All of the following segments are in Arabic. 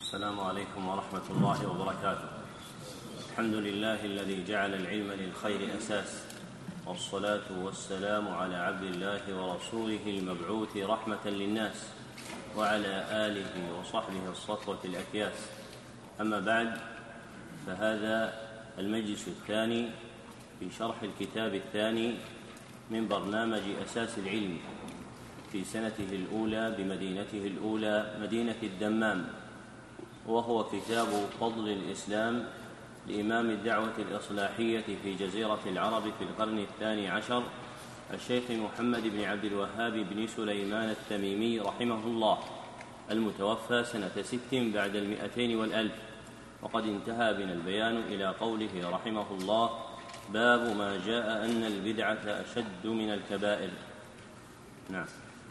السلام عليكم ورحمة الله وبركاته. الحمد لله الذي جعل العلم للخير أساس، والصلاة والسلام على عبد الله ورسوله المبعوث رحمة للناس، وعلى آله وصحبه الصفوة الأكياس. أما بعد، فهذا المجلس الثاني في شرح الكتاب الثاني من برنامج أساس العلم في سنته الأولى بمدينته الأولى مدينة الدمام، وهو كتاب فضل الإسلام لإمام الدعوة الإصلاحية في جزيرة العرب في القرن الثاني عشر، الشيخ محمد بن عبد الوهاب بن سليمان التميمي رحمه الله، المتوفى سنة 6 بعد 200 و1000. وقد انتهى بنا البيان إلى قوله رحمه الله: باب ما جاء أن البدعة أشد من الكبائر. نعم.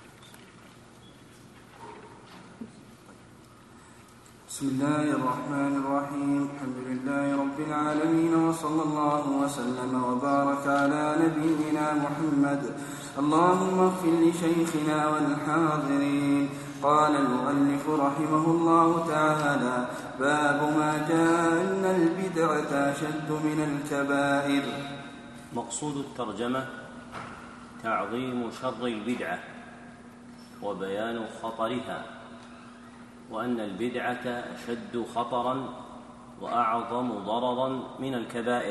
بسم الله الرحمن الرحيم. الحمد لله رب العالمين، وصلى الله وسلم وبارك على نبينا محمد. اللهم اغفر لشيخنا والحاضرين. قال المؤلف رحمه الله تعالى: باب ما جاء أن البدعة أشد من الكبائر. مقصود الترجمة تعظيم شر البدعة وبيان خطرها، وأن البدعة أشد خطرا وأعظم ضررا من الكبائر.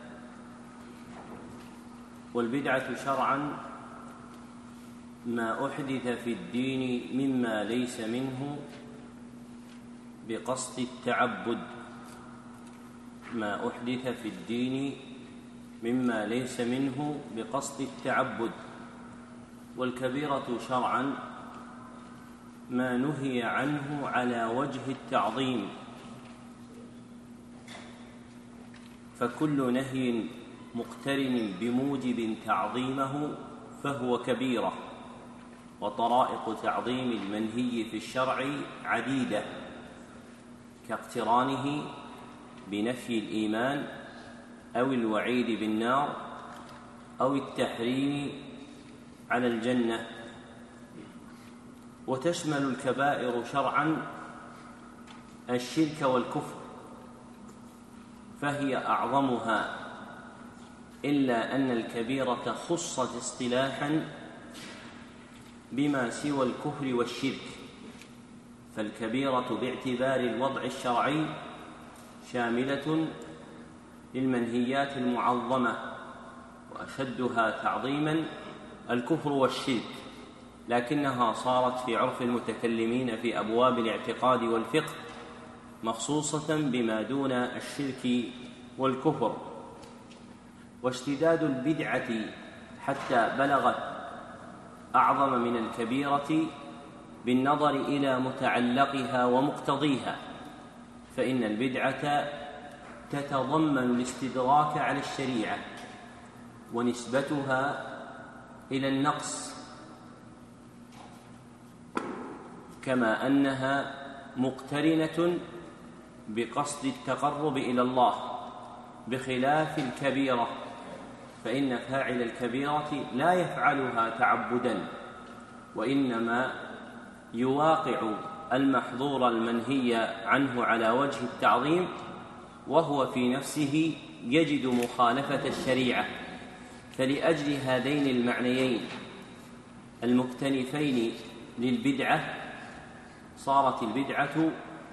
والبدعة شرعا ما أحدث في الدين مما ليس منه بقصد التعبد، ما أحدث في الدين مما ليس منه بقصد التعبد. والكبيرة شرعا ما نهي عنه على وجه التعظيم، فكل نهي مقترن بموجب تعظيمه فهو كبيرة. وطرائق تعظيم المنهي في الشرع عديدة، كاقترانه بنفي الإيمان أو الوعيد بالنار أو التحريم على الجنة. وتشمل الكبائر شرعا الشرك والكفر، فهي أعظمها، إلا أن الكبيرة خصت اصطلاحا بما سوى الكفر والشرك، فالكبيرة باعتبار الوضع الشرعي شاملة للمنهيات المعظمة، وأشدها تعظيما الكفر والشرك، لكنها صارت في عرف المتكلمين في أبواب الاعتقاد والفقه مخصوصة بما دون الشرك والكفر. واشتداد البدعة حتى بلغت أعظم من الكبيرة بالنظر إلى متعلقها ومقتضيها، فإن البدعة تتضمن الاستدراك على الشريعة ونسبتها إلى النقص، كما أنها مقترنة بقصد التقرب إلى الله، بخلاف الكبيرة، فإن فاعل الكبيرة لا يفعلها تعبدا، وإنما يواقع المحظور المنهي عنه على وجه التعظيم، وهو في نفسه يجد مخالفة الشريعة. فلأجل هذين المعنيين المكتنفين للبدعة صارت البدعة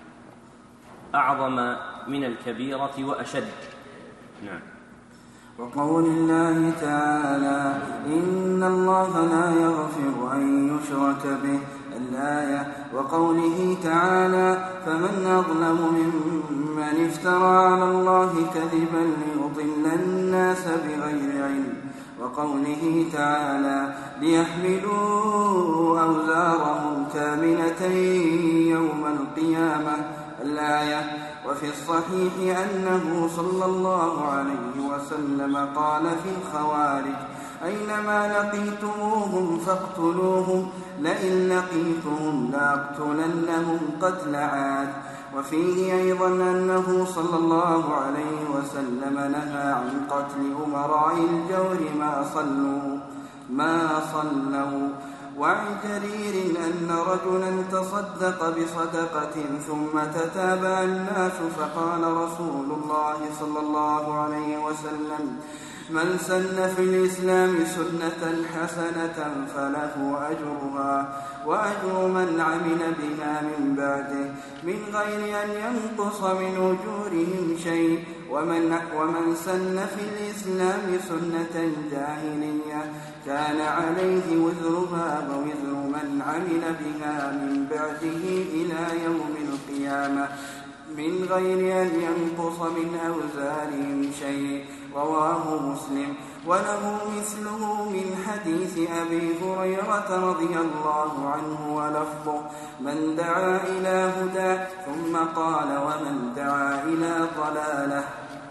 أعظم من الكبيرة وأشد. نعم. وقول الله تعالى: إن الله لا يغفر أن يشرك به، الآية. وقوله تعالى: فمن أظلم ممن افترى على الله كذبا ليضل الناس بغير علم. وقوله تعالى: ليحملوا أوزارهم كاملة يوم القيامة، الآية. وفي الصحيح أنه صلى الله عليه وسلم قال في الخوارج: أينما لقيتموهم فاقتلوهم، لئن لقيتهم لأقتلنهم قتل عاد. وفيه أيضا أنه صلى الله عليه وسلم نهى عن قتل أمراء الجور ما صلوا، وعن جرير أن رجلا تصدق بصدقة ثم تتابع الناس فقال رسول الله صلى الله عليه وسلم: من سن في الإسلام سنة حسنة فله أجرها وأجر من عمل بها من بعده من غير أن ينقص من أجورهم شيء. ومن سن في الإسلام سنة جاهلية كان عليه وزرها ووزر من عمل بها من بعده إلى يوم القيامة من غير أن ينقص من أوزارهم شيء. رواه مسلم. وله مثله من حديث أبي هريرة رضي الله عنه ولفظه: من دعا إلى هدى، ثم قال: ومن دعا إلى ضلالة.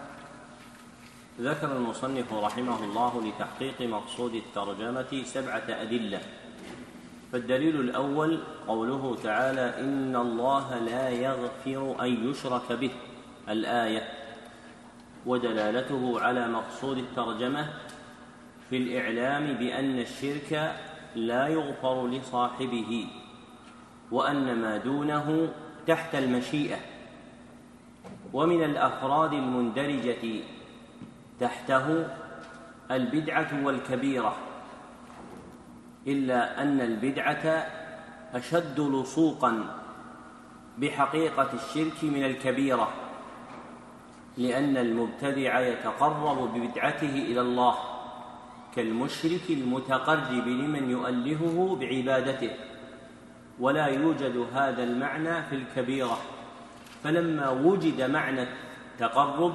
ذكر المصنف رحمه الله لتحقيق مقصود الترجمة 7 أدلة. فالدليل الأول قوله تعالى: إن الله لا يغفر أن يشرك به، الآية، ودلالته على مقصود الترجمة في الإعلام بأن الشرك لا يغفر لصاحبه، وأن ما دونه تحت المشيئة. ومن الأفراد المندرجة تحته البدعة والكبيرة، إلا أن البدعة أشد لصوقا بحقيقة الشرك من الكبيرة، لأن المبتدع يتقرب ببدعته إلى الله كالمشرك المتقرب لمن يؤلهه بعبادته، ولا يوجد هذا المعنى في الكبيرة. فلما وجد معنى التقرب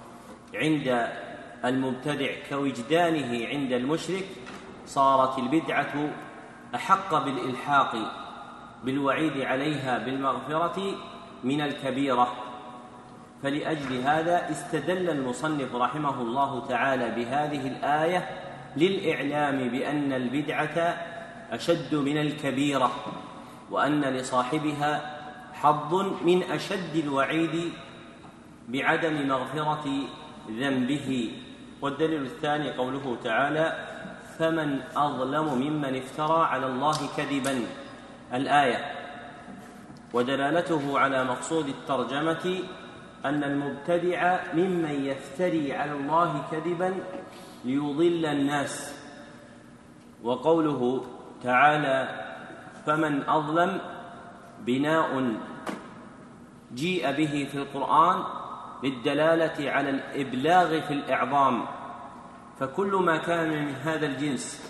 عند المبتدع كوجدانه عند المشرك، صارت البدعة أحق بالإلحاق بالوعيد عليها بالمغفرة من الكبيرة. فلأجل هذا استدل المصنف رحمه الله تعالى بهذه الآية للإعلام بأن البدعة أشد من الكبيرة، وأن لصاحبها حظ من أشد الوعيد بعدم مغفرة ذنبه. والدليل الثاني قوله تعالى: فمن أظلم ممن افترى على الله كذبا، الآية، ودلالته على مقصود الترجمة أن المبتدع ممن يفتري على الله كذبا ليضل الناس. وقوله تعالى: فمن أظلم بناء جيء به في القرآن للدلالة على الإبلاغ في الإعظام، فكل ما كان من هذا الجنس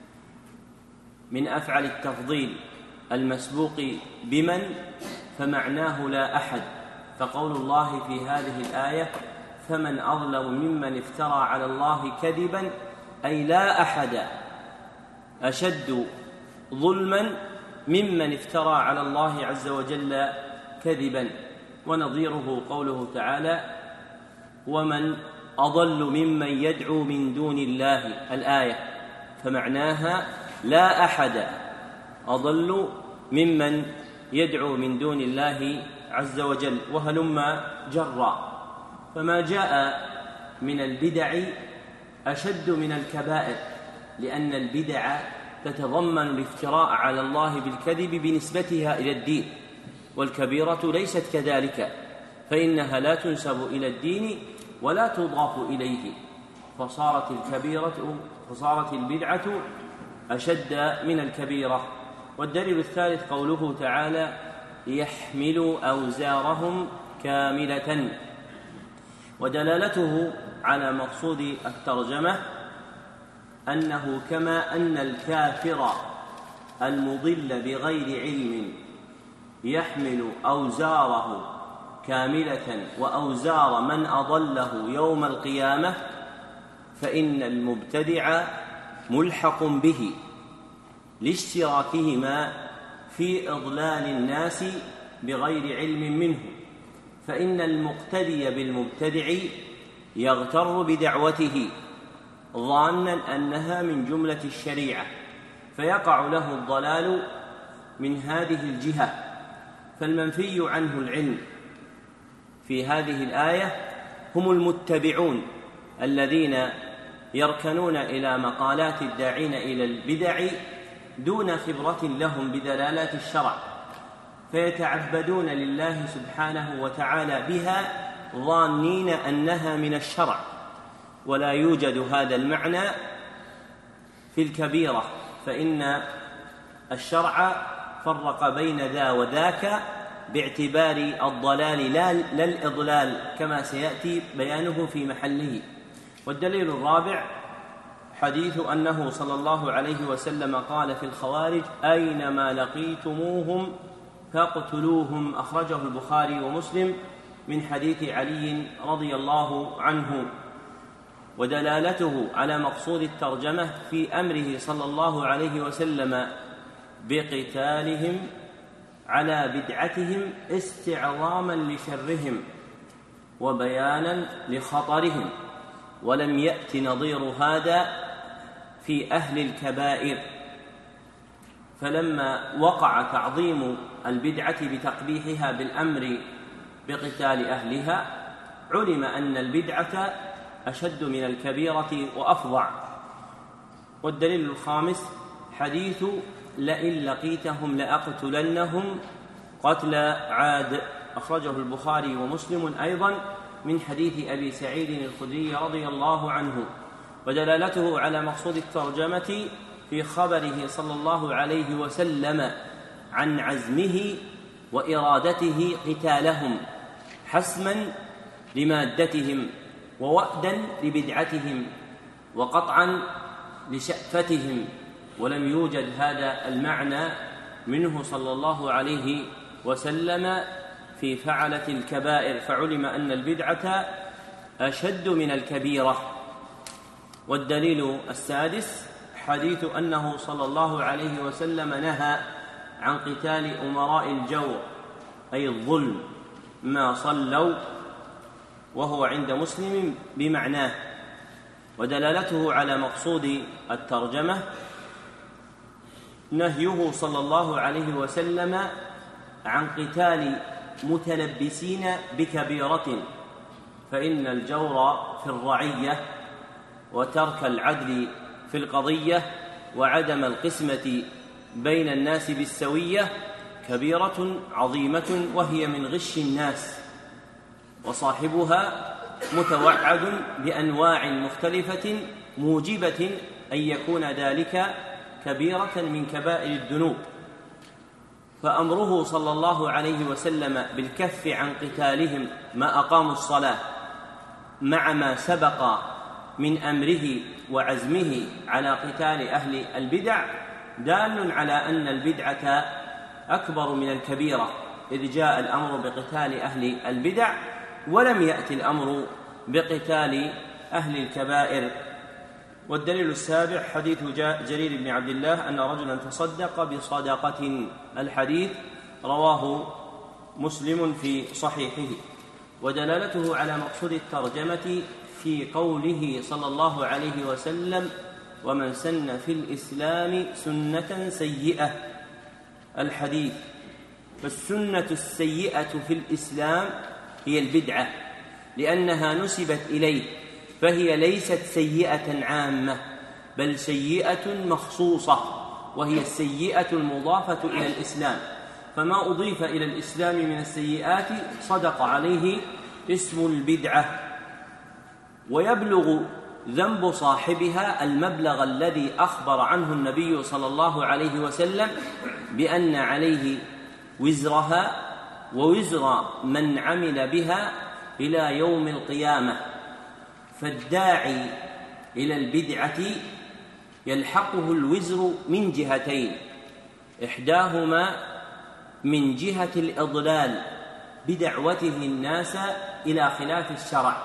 من أفعل التفضيل المسبوق بمن فمعناه لا أحد. فقول الله في هذه الآية: فمن أظلم ممن افترى على الله كذبا، أي لا أحد أشد ظلما ممن افترى على الله عز وجل كذبا. ونظيره قوله تعالى: ومن أضل ممن يدعو من دون الله، الآية، فمعناها لا أحد أضل ممن يدعو من دون الله عز وجل، وهلما جرا. فما جاء من البدع أشد من الكبائر، لأن البدع تتضمن الافتراء على الله بالكذب بنسبتها إلى الدين، والكبيرة ليست كذلك، فإنها لا تنسب إلى الدين ولا تضاف إليه، فصارت البدعة أشد من الكبيرة. والدليل الثالث قوله تعالى: يحملوا أوزارهم كاملة، ودلالته على مقصود الترجمة أنه كما أن الكافر المضل بغير علم يحمل أوزاره كاملة وأوزار من أضله يوم القيامة، فإن المبتدع ملحق به لاشتراكهما في إضلال الناس بغير علم منه. فإن المقتدي بالمبتدع يغتر بدعوته ظانا أنها من جملة الشريعة، فيقع له الضلال من هذه الجهة. فالمنفي عنه العلم في هذه الآية هم المتبعون الذين يركنون إلى مقالات الداعين إلى البدع دون خبرة لهم بدلالات الشرع، فيتعبدون لله سبحانه وتعالى بها ظانين أنها من الشرع، ولا يوجد هذا المعنى في الكبيرة، فإن الشرع فرق بين ذا وذاك باعتبار الضلال لا الإضلال، كما سيأتي بيانه في محله. والدليل الرابع حديث أنه صلى الله عليه وسلم قال في الخوارج: أينما لقيتموهم فاقتلوهم، أخرجه البخاري ومسلم من حديث علي رضي الله عنه. ودلالته على مقصود الترجمة في أمره صلى الله عليه وسلم بقتالهم على بدعتهم استعظاما لشرهم وبيانا لخطرهم، ولم يأت نظير هذا في أهل الكبائر. فلما وقع تعظيم البدعة بتقبيحها بالأمر بقتال أهلها، علم أن البدعة أشد من الكبيرة وأفظع. والدليل الخامس حديث: لئن لقيتهم لأقتلنهم قتل عاد، أخرجه البخاري ومسلم أيضا من حديث أبي سعيد الخدري رضي الله عنه. ودلالته على مقصود الترجمة في خبره صلى الله عليه وسلم عن عزمه وإرادته قتالهم حسما لمادتهم ووأدا لبدعتهم وقطعا لشأفتهم، ولم يوجد هذا المعنى منه صلى الله عليه وسلم في فعلة الكبائر، فعلم أن البدعة أشد من الكبيرة. والدليل السادس حديث أنه صلى الله عليه وسلم نهى عن قتال أمراء الجور أي الظلم ما صلوا، وهو عند مسلم بمعناه. ودلالته على مقصود الترجمة نهيه صلى الله عليه وسلم عن قتال متلبسين بكبيرة، فإن الجور في الرعية وترك العدل في القضية وعدم القسمة بين الناس بالسوية كبيرة عظيمة، وهي من غش الناس، وصاحبها متوعد بأنواع مختلفة موجبة أن يكون ذلك كبيرة من كبائر الذنوب. فأمره صلى الله عليه وسلم بالكف عن قتالهم ما أقاموا الصلاة، مع ما سبق من أمره وعزمه على قتال أهل البدع، دال على أن البدعة أكبر من الكبيرة، إذ جاء الأمر بقتال أهل البدع ولم يأتي الأمر بقتال أهل الكبائر. والدليل السابع حديث جرير بن عبد الله أن رجلا تصدق بصدقة، الحديث رواه مسلم في صحيحه. ودلالته على مقصود الترجمة في قوله صلى الله عليه وسلم: ومن سن في الإسلام سنة سيئة، الحديث. فالسنة السيئة في الإسلام هي البدعة، لأنها نسبت إليه، فهي ليست سيئة عامة بل سيئة مخصوصة، وهي السيئة المضافة إلى الإسلام، فما أضيف إلى الإسلام من السيئات صدق عليه اسم البدعة. ويبلغ ذنب صاحبها المبلغ الذي أخبر عنه النبي صلى الله عليه وسلم بأن عليه وزرها ووزر من عمل بها إلى يوم القيامة. فالداعي إلى البدعة يلحقه الوزر من جهتين: إحداهما من جهة الإضلال بدعوته الناس إلى خلاف الشرع،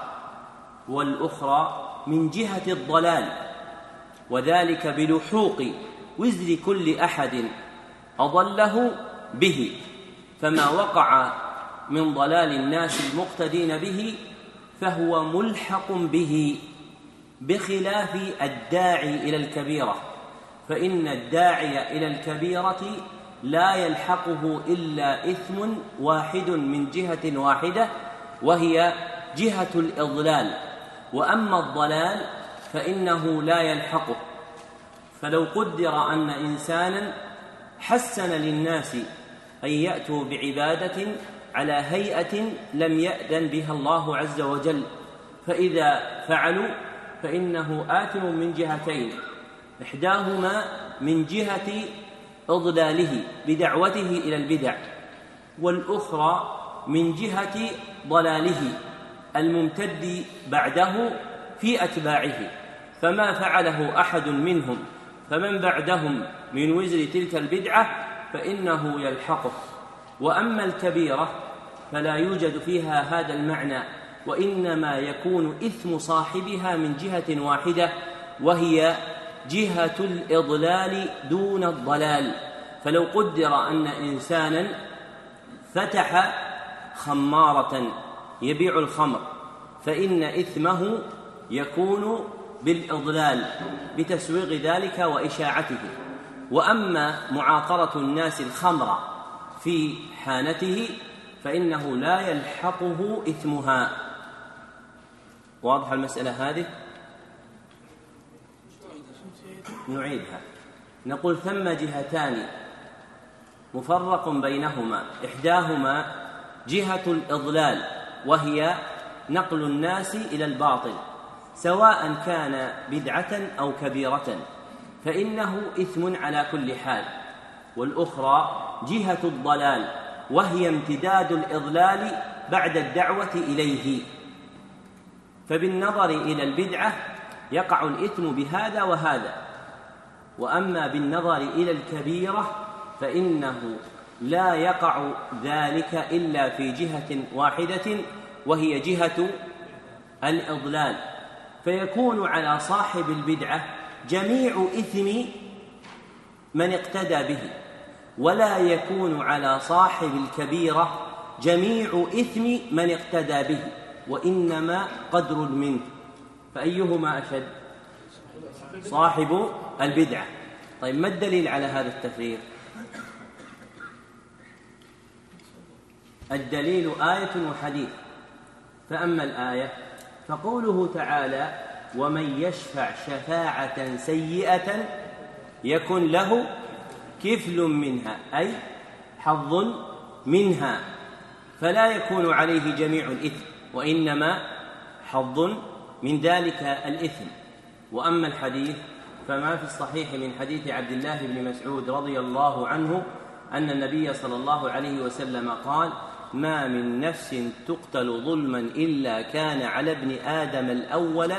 والأخرى من جهة الضلال، وذلك بلحوق وزر كل أحد أضله به، فما وقع من ضلال الناس المقتدين به فهو ملحق به، بخلاف الداعي إلى الكبيرة، فإن الداعي إلى الكبيرة لا يلحقه إلا إثم واحد من جهة واحدة، وهي جهة الإضلال، وأما الضلال فإنه لا يلحقه. فلو قدر أن إنسانا حسن للناس أن يأتوا بعبادة على هيئة لم يأذن بها الله عز وجل، فإذا فعلوا فإنه آثم من جهتين: إحداهما من جهة إضلاله بدعوته إلى البدع، والأخرى من جهة ضلاله الممتد بعده في أتباعه، فما فعله أحد منهم فمن بعدهم من وزر تلك البدعة فإنه يلحقه. وأما الكبيرة فلا يوجد فيها هذا المعنى، وإنما يكون إثم صاحبها من جهة واحدة، وهي جهة الإضلال دون الضلال. فلو قدر أن إنسانا فتح خمارة يبيع الخمر فإن إثمه يكون بالإضلال بتسويغ ذلك وإشاعته. وأما معاقرة الناس الخمر في حانته فإنه لا يلحقه إثمها. واضح المسألة هذه؟ نعيدها. نقول ثم جهتان مفرق بينهما: إحداهما جهة الإضلال، وهي نقل الناس إلى الباطل سواء كان بدعة أو كبيرة، فإنه إثم على كل حال. والأخرى جهة الضلال، وهي امتداد الإضلال بعد الدعوة إليه، فبالنظر إلى البدعة يقع الإثم بهذا وهذا. وأما بالنظر إلى الكبيرة فإنه لا يقع ذلك إلا في جهة واحدة، وهي جهة الإضلال، فيكون على صاحب البدعة جميع إثم من اقتدى به، ولا يكون على صاحب الكبيرة جميع إثم من اقتدى به، وإنما قدر منه. فأيهما أشد؟ صاحب البدعة. طيب، ما الدليل على هذا التفريق؟ الدليل آية وحديث. فأما الآية فقوله تعالى: ومن يشفع شفاعة سيئة يكن له كفل منها، أي حظ منها، فلا يكون عليه جميع الإثم، وإنما حظ من ذلك الإثم. وأما الحديث فما في الصحيح من حديث عبد الله بن مسعود رضي الله عنه أن النبي صلى الله عليه وسلم قال: ما من نفس تقتل ظلما إلا كان على ابن آدم الأول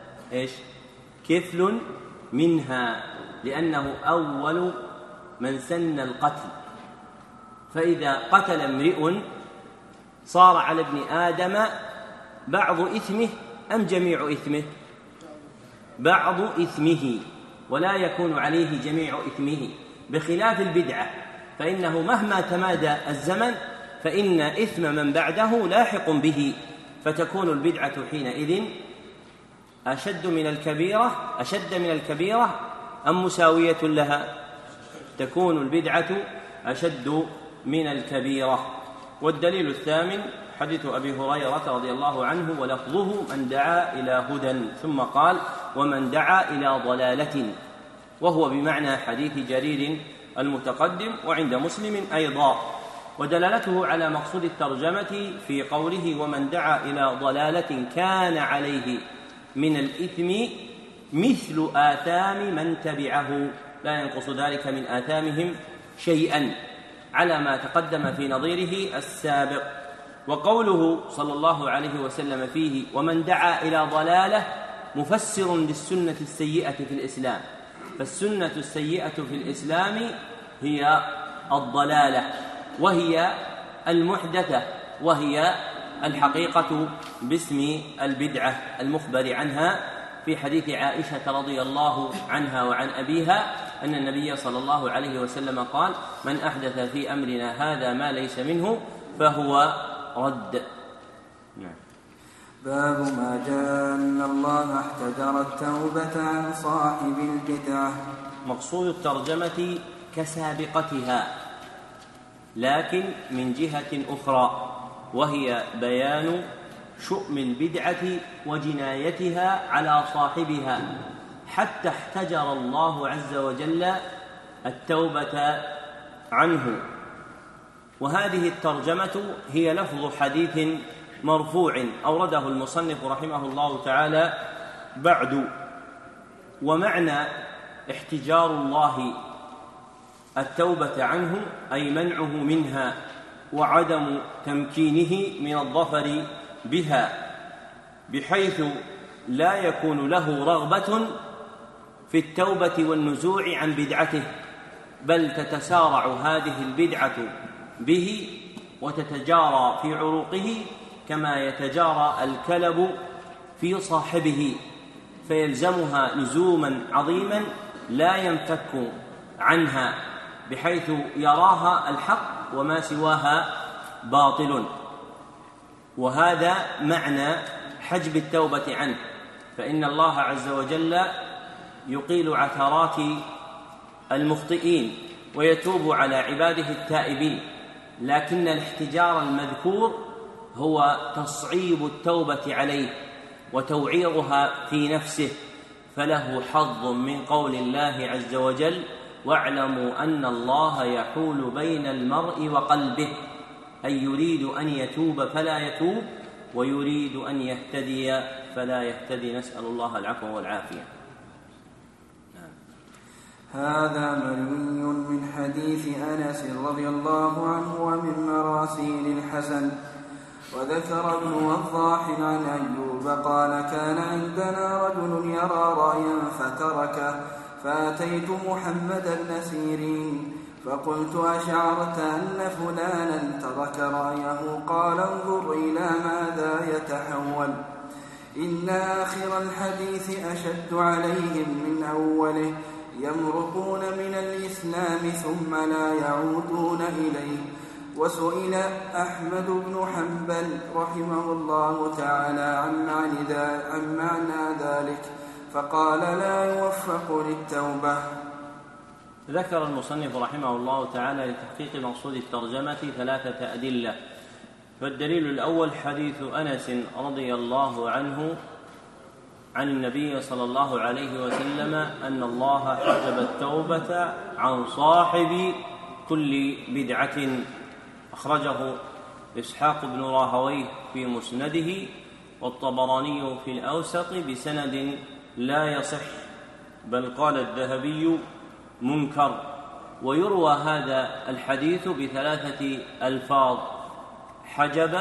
كفل منها، لأنه أول من سن القتل. فإذا قتل امرئ صار على ابن آدم بعض إثمه أم جميع إثمه؟ بعض إثمه، ولا يكون عليه جميع إثمه، بخلاف البدعة فإنه مهما تمادى الزمن فإن إثم من بعده لاحق به، فتكون البدعة حينئذ أشد من الكبيرة أم مساوية لها؟ تكون البدعة أشد من الكبيرة. والدليل الثامن حديث أبي هريرة رضي الله عنه ولفظه: من دعا إلى هدى، ثم قال: ومن دعا إلى ضلالة، وهو بمعنى حديث جرير المتقدم وعند مسلم أيضا. ودلالته على مقصود الترجمة في قوله: ومن دعا إلى ضلالة كان عليه من الإثم مثل آثام من تبعه، لا ينقص ذلك من آثامهم شيئا، على ما تقدم في نظيره السابق. وقوله صلى الله عليه وسلم فيه: ومن دعا إلى ضلالة، مفسر للسنة السيئة في الإسلام. فالسنة السيئة في الإسلام هي الضلالة، وهي المحدثة، وهي الحقيقة باسم البدعة المخبر عنها في حديث عائشة رضي الله عنها وعن أبيها أن النبي صلى الله عليه وسلم قال: من أحدث في أمرنا هذا ما ليس منه فهو رد. باب ما جاء أن الله احتجر التوبة عن صاحب البدعة. مقصود الترجمة كسابقتها، لكن من جهة أخرى، وهي بيان شؤم البدعة وجنايتها على صاحبها، حتى احتجر الله عز وجل التوبة عنه. وهذه الترجمة هي لفظ حديث مرفوع أورده المصنف رحمه الله تعالى بعد. ومعنى احتجار الله التوبة عنه أي منعه منها وعدم تمكينه من الظفر بها، بحيث لا يكون له رغبة في التوبة والنزوع عن بدعته، بل تتسارع هذه البدعة به وتتجارى في عروقه كما يتجارى الكلب في صاحبه، فيلزمها لزوما عظيما لا ينفك عنها، بحيث يراها الحق وما سواها باطل. وهذا معنى حجب التوبة عنه، فإن الله عز وجل يقيل عثرات المخطئين ويتوب على عباده التائبين، لكن الاحتجار المذكور هو تصعيب التوبة عليه وتوعيرها في نفسه، فله حظ من قول الله عز وجل: واعلموا أن الله يحول بين المرء وقلبه، أي يريد أن يتوب فلا يتوب ويريد أن يهتدي فلا يهتدي. نسأل الله العفو والعافية. هذا مروي من حديث أنس رضي الله عنه ومن مراسيل الحسن. وذكر ابن وضاح عن أيوب قال: كان عندنا رجل يرى رأيا فتركه، فأتيت محمد بن سيرين فقلت: أشعرت أن فلانا ترك رأيه؟ قال: انظر إلى ماذا يتحول، إن آخر الحديث أشد عليهم من أوله، يمرقون من الإسلام ثم لا يعودون إليه. وسئل أحمد بن حنبل رحمه الله تعالى عن معنى ذلك فقال: لا يوفق للتوبة. ذكر المصنف رحمه الله تعالى لتحقيق مقصود الترجمة 3 أدلة. فالدليل الأول حديث أنس رضي الله عنه عن النبي صلى الله عليه وسلم أن الله حجب التوبة عن صاحب كل بدعة، أخرجه إسحاق بن راهويه في مسنده والطبراني في الأوسط بسند لا يصح، بل قال الذهبي منكر. ويروى هذا الحديث ب3 ألفاظ: حجب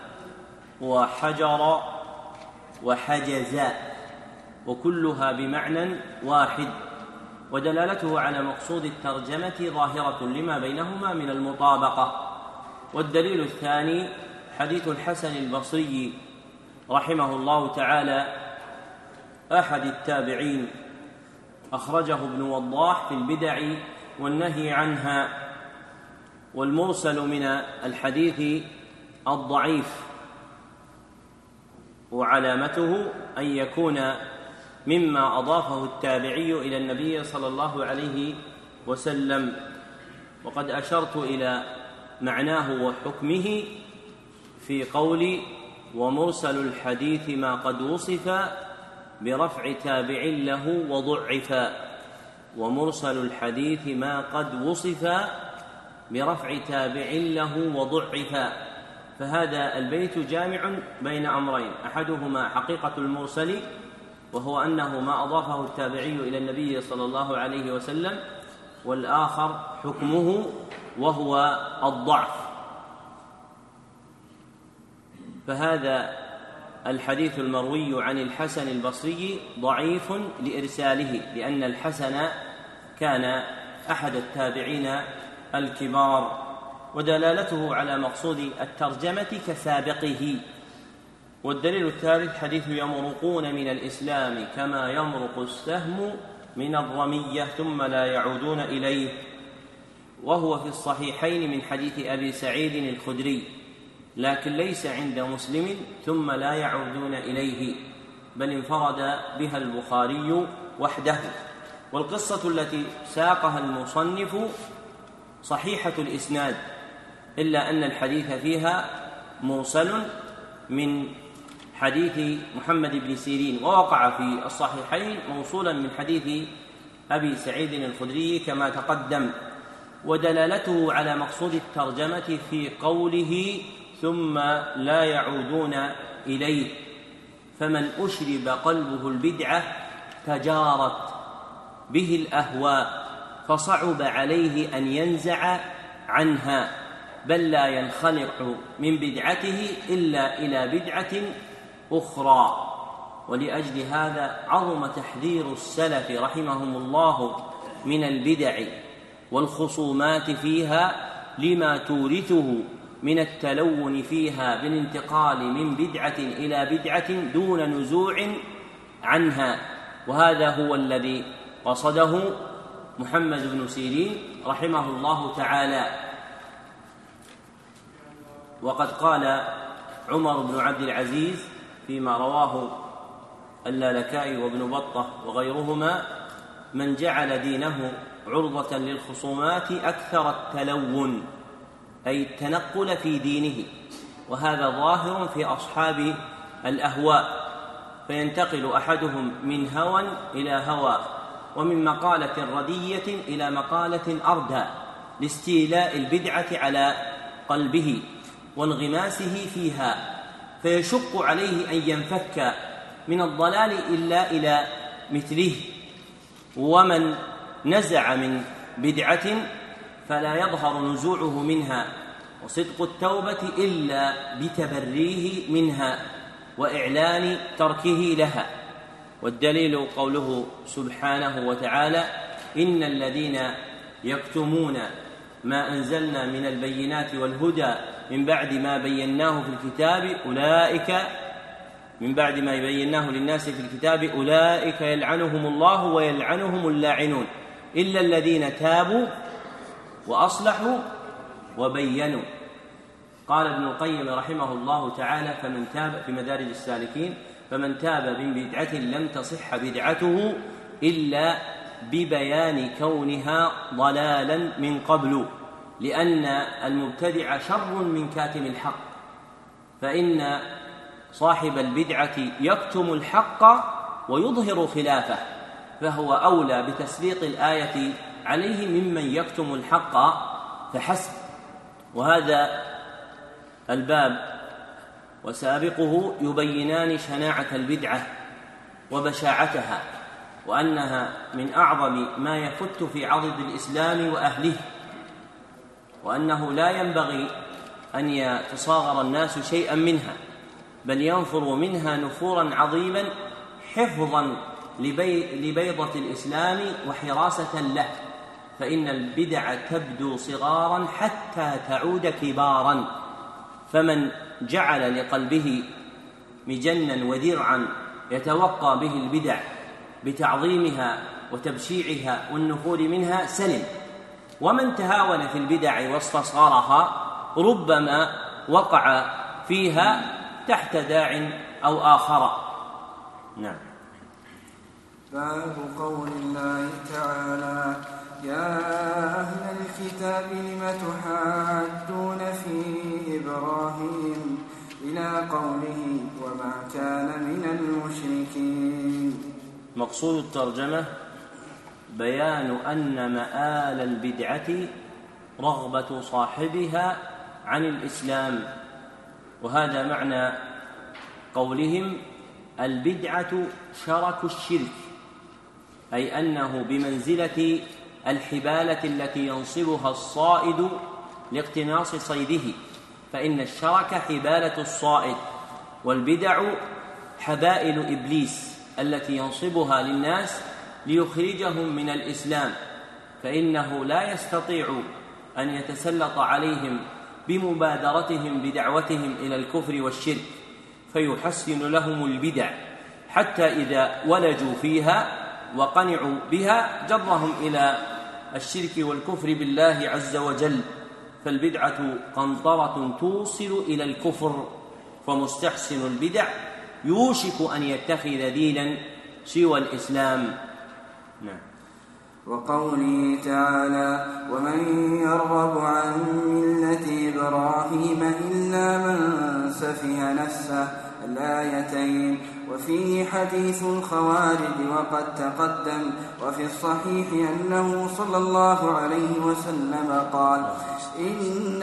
وحجر وحجز، وكلها بمعنى واحد، ودلالته على مقصود الترجمة ظاهرة لما بينهما من المطابقة. والدليل الثاني حديث الحسن البصري رحمه الله تعالى أحد التابعين، أخرجه ابن وضاح في البدع والنهي عنها. والمرسل من الحديث الضعيف، وعلامته أن يكون مما أضافه التابعي إلى النبي صلى الله عليه وسلم. وقد أشرت إلى معناه وحكمه في قولي: ومرسل الحديث ما قد وصف برفع تابع له وضعف. ومرسل الحديث ما قد وصف برفع تابع له وضعف. فهذا البيت جامع بين أمرين: أحدهما حقيقة المرسل، وهو أنه ما أضافه التابعي إلى النبي صلى الله عليه وسلم، والآخر حكمه وهو الضعف. فهذا الحديث المروي عن الحسن البصري ضعيف لإرساله، لأن الحسن كان أحد التابعين الكبار، ودلالته على مقصود الترجمة كسابقه. والدليل الثالث حديث يمرقون من الإسلام كما يمرق السهم من الرمية ثم لا يعودون إليه، وهو في الصحيحين من حديث أبي سعيد الخدري، لكن ليس عند مسلم ثم لا يعودون إليه، بل انفرد بها البخاري وحده. والقصة التي ساقها المصنف صحيحة الإسناد، إلا أن الحديث فيها مرسل من حديث محمد بن سيرين، ووقع في الصحيحين موصولا من حديث أبي سعيد الخدري كما تقدم. ودلالته على مقصود الترجمة في قوله ثم لا يعودون إليه، فمن أشرب قلبه البدعة تجارت به الأهواء فصعب عليه أن ينزع عنها، بل لا ينخلق من بدعته إلا إلى بدعة أخرى. ولأجل هذا عظم تحذير السلف رحمهم الله من البدع والخصومات فيها لما تورثه من التلون فيها بالانتقال من بدعة إلى بدعة دون نزوع عنها. وهذا هو الذي قصده محمد بن سيرين رحمه الله تعالى. وقد قال عمر بن عبد العزيز فيما رواه اللالكائي وابن بطة وغيرهما: من جعل دينه عرضة للخصومات أكثر التلون، أي التنقل في دينه، وهذا ظاهر في أصحاب الأهواء، فينتقل أحدهم من هوى إلى هوى، ومن مقالة ردية إلى مقالة أردى، لاستيلاء البدعة على قلبه وانغماسه فيها، فيشق عليه أن ينفك من الضلال إلا إلى مثله. ومن نزع من بدعة فلا يظهر نزوعه منها وصدق التوبة إلا بتبريه منها وإعلان تركه لها. والدليل قوله سبحانه وتعالى: إن الذين يكتمون ما أنزلنا من البينات والهدى من بعد ما بيناه في الكتاب للناس في الكتاب أولئك يلعنهم الله ويلعنهم اللاعنون إلا الذين تابوا وأصلحوا وبينوا. قال ابن القيم رحمه الله تعالى: فمن تاب في مدارج السالكين: فمن تاب من بدعة لم تصح بدعته إلا ببيان كونها ضلالا من قبل، لأن المبتدع شر من كاتم الحق، فإن صاحب البدعة يكتم الحق ويظهر خلافه، فهو أولى بتسليط الآية عليه ممن يكتم الحق فحسب. وهذا الباب وسابقه يبينان شناعة البدعة وبشاعتها، وأنها من أعظم ما يفت في عضد الإسلام وأهله، وأنه لا ينبغي أن يتصاغر الناس شيئا منها، بل ينفر منها نفورا عظيما حفظا لبيضة الإسلام وحراسة له، فإن البدع تبدو صغارا حتى تعود كبارا. فمن جعل لقلبه مجنا وذرعا يتوقى به البدع بتعظيمها وتبشيعها والنفور منها سلم، ومن تهاون في البدع واستصغرها ربما وقع فيها تحت داع أو آخر. نعم. باب قول الله تعالى: يا أهل الكتاب لم تحاجون في إبراهيم إلى قوله وما كان من المشركين. مقصود الترجمة بيان أن مآل البدعة رغبة صاحبها عن الإسلام، وهذا معنى قولهم البدعة شرك الشرك، أي أنه بمنزلة الحبالة التي ينصبها الصائد لاقتناص صيده، فإن الشرك حبالة الصائد، والبدع حبائل إبليس التي ينصبها للناس ليخرجهم من الإسلام، فإنه لا يستطيع أن يتسلط عليهم بمبادرتهم بدعوتهم إلى الكفر والشرك، فيحسن لهم البدع حتى إذا ولجوا فيها وقنعوا بها جرهم إلى الشرك والكفر بالله عز وجل. فالبدعة قنطرة توصل إلى الكفر، فمستحسن البدع يوشك أن يتخذ دينا سوى الإسلام. نعم. وقوله تعالى: ومن يرغب عن ملة إبراهيم إلا من سفه نفسه الآيتين. وفيه حديث الخوارج وقد تقدم. وفي الصحيح أنه صلى الله عليه وسلم قال: إن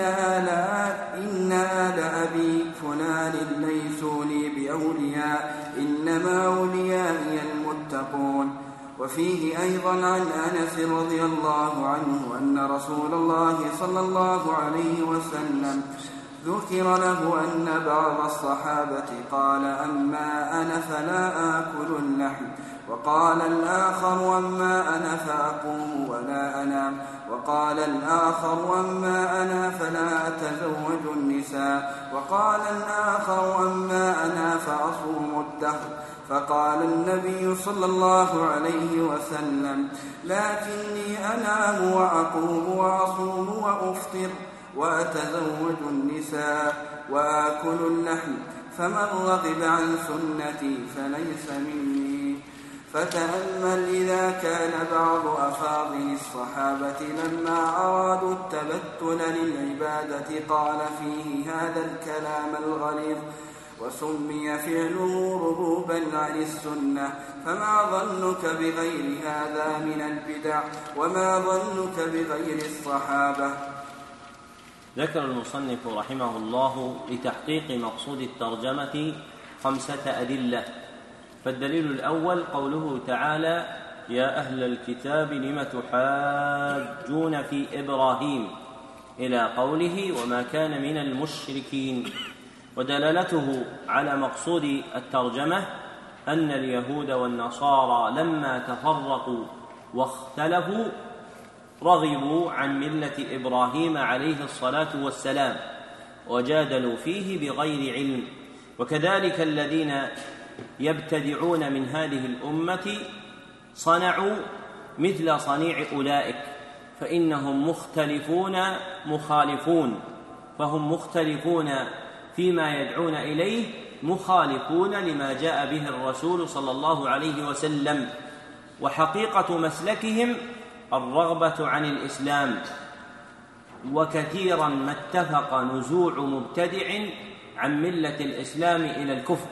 آل أبي فلان ليسوا لي بأولياء، إنما أوليائي المتقون. وفيه أيضا عن أنس رضي الله عنه أن رسول الله صلى الله عليه وسلم ذكر له أن بعض الصحابة قال: أما أنا فلا آكل اللحم، وقال الآخر: أما أنا فأقوم ولا أنام، وقال الآخر: أما أنا فلا أتزوج النساء، وقال الآخر: أما أنا فأصوم الدهر. فقال النبي صلى الله عليه وسلم: لكني أنام وأقوم وأصوم وأفطر وأتزوج النساء وآكل اللحم، فمن رغب عن سنتي فليس مني. فتأمل إذا كان بعض أفاضل الصحابة لما أرادوا التبتل للعبادة قال فيه هذا الكلام الغليظ، وسمي فعله رغوبا عن السنة. فما ظنك بغير هذا من البدع، وما ظنك بغير الصحابة؟ ذكر المصنف رحمه الله لتحقيق مقصود الترجمة 5 أدلة. فالدليل الأول قوله تعالى: يا أهل الكتاب لم تحاجون في إبراهيم، إلى قوله: وما كان من المشركين. ودلالته على مقصود الترجمة أن اليهود والنصارى لما تفرقوا واختلفوا رغبوا عن ملة إبراهيم عليه الصلاة والسلام وجادلوا فيه بغير علم. وكذلك الذين يبتدعون من هذه الأمة صنعوا مثل صنيع أولئك، فإنهم مختلفون مخالفون، فهم مختلفون فيما يدعون إليه، مخالفون لما جاء به الرسول صلى الله عليه وسلم. وحقيقة مسلكهم الرغبة عن الإسلام، وكثيرا ما اتفق نزوع مبتدع عن ملة الإسلام إلى الكفر،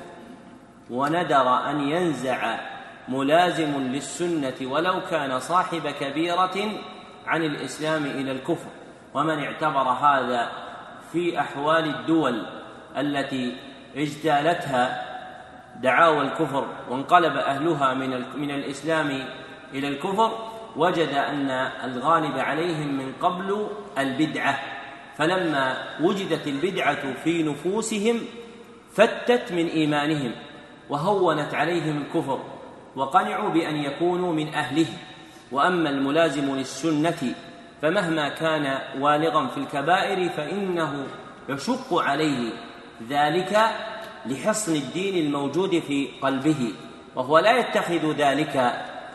وندر أن ينزع ملازم للسنة ولو كان صاحب كبيرة عن الإسلام إلى الكفر. ومن اعتبر هذا في أحوال الدول التي اجتالتها دعاوى الكفر وانقلب أهلها من الإسلام إلى الكفر وجد أن الغالب عليهم من قبل البدعة، فلما وجدت البدعة في نفوسهم فتت من إيمانهم وهونت عليهم الكفر وقنعوا بأن يكونوا من أهله. وأما الملازم للسنة فمهما كان والغا في الكبائر فإنه يشق عليه ذلك لحصن الدين الموجود في قلبه، وهو لا يتخذ ذلك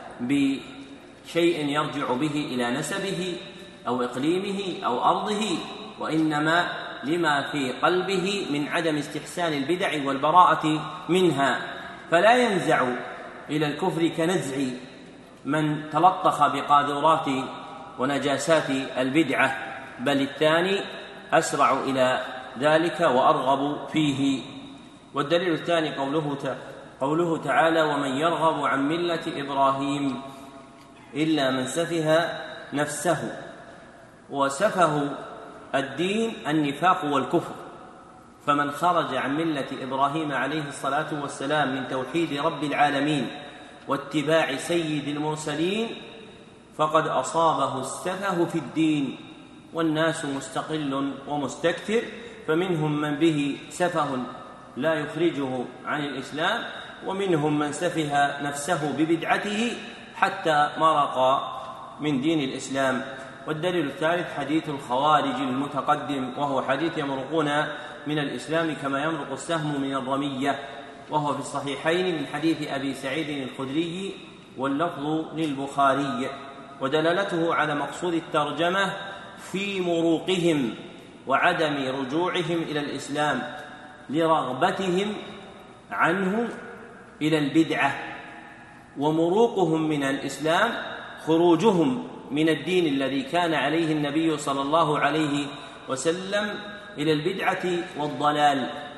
بشيء يرجع به إلى نسبه أو إقليمه أو أرضه، وإنما لما في قلبه من عدم استحسان البدع والبراءة منها، فلا ينزع إلى الكفر كنزع من تلطخ بقاذورات ونجاسات البدعة، بل الثاني أسرع إلى ذلك وأرغب فيه. والدليل الثاني قوله تعالى: ومن يرغب عن ملة إبراهيم إلا من سفه نفسه. وسفه الدين النفاق والكفر، فمن خرج عن ملة إبراهيم عليه الصلاة والسلام من توحيد رب العالمين واتباع سيد المرسلين فقد أصابه السفه في الدين. والناس مستقل ومستكثر، فمنهم من به سفه لا يخرجه عن الإسلام، ومنهم من سفه نفسه ببدعته حتى مرق من دين الإسلام. والدليل الثالث حديث الخوارج المتقدم، وهو حديث يمرقون من الإسلام كما يمرق السهم من الرمية، وهو في الصحيحين من حديث أبي سعيد الخدري واللفظ للبخاري. ودلالته على مقصود الترجمة في مروقهم وعدم رجوعهم إلى الإسلام لرغبتهم عنه إلى البدعة، ومروقهم من الإسلام خروجهم من الدين الذي كان عليه النبي صلى الله عليه وسلم إلى البدعة والضلال.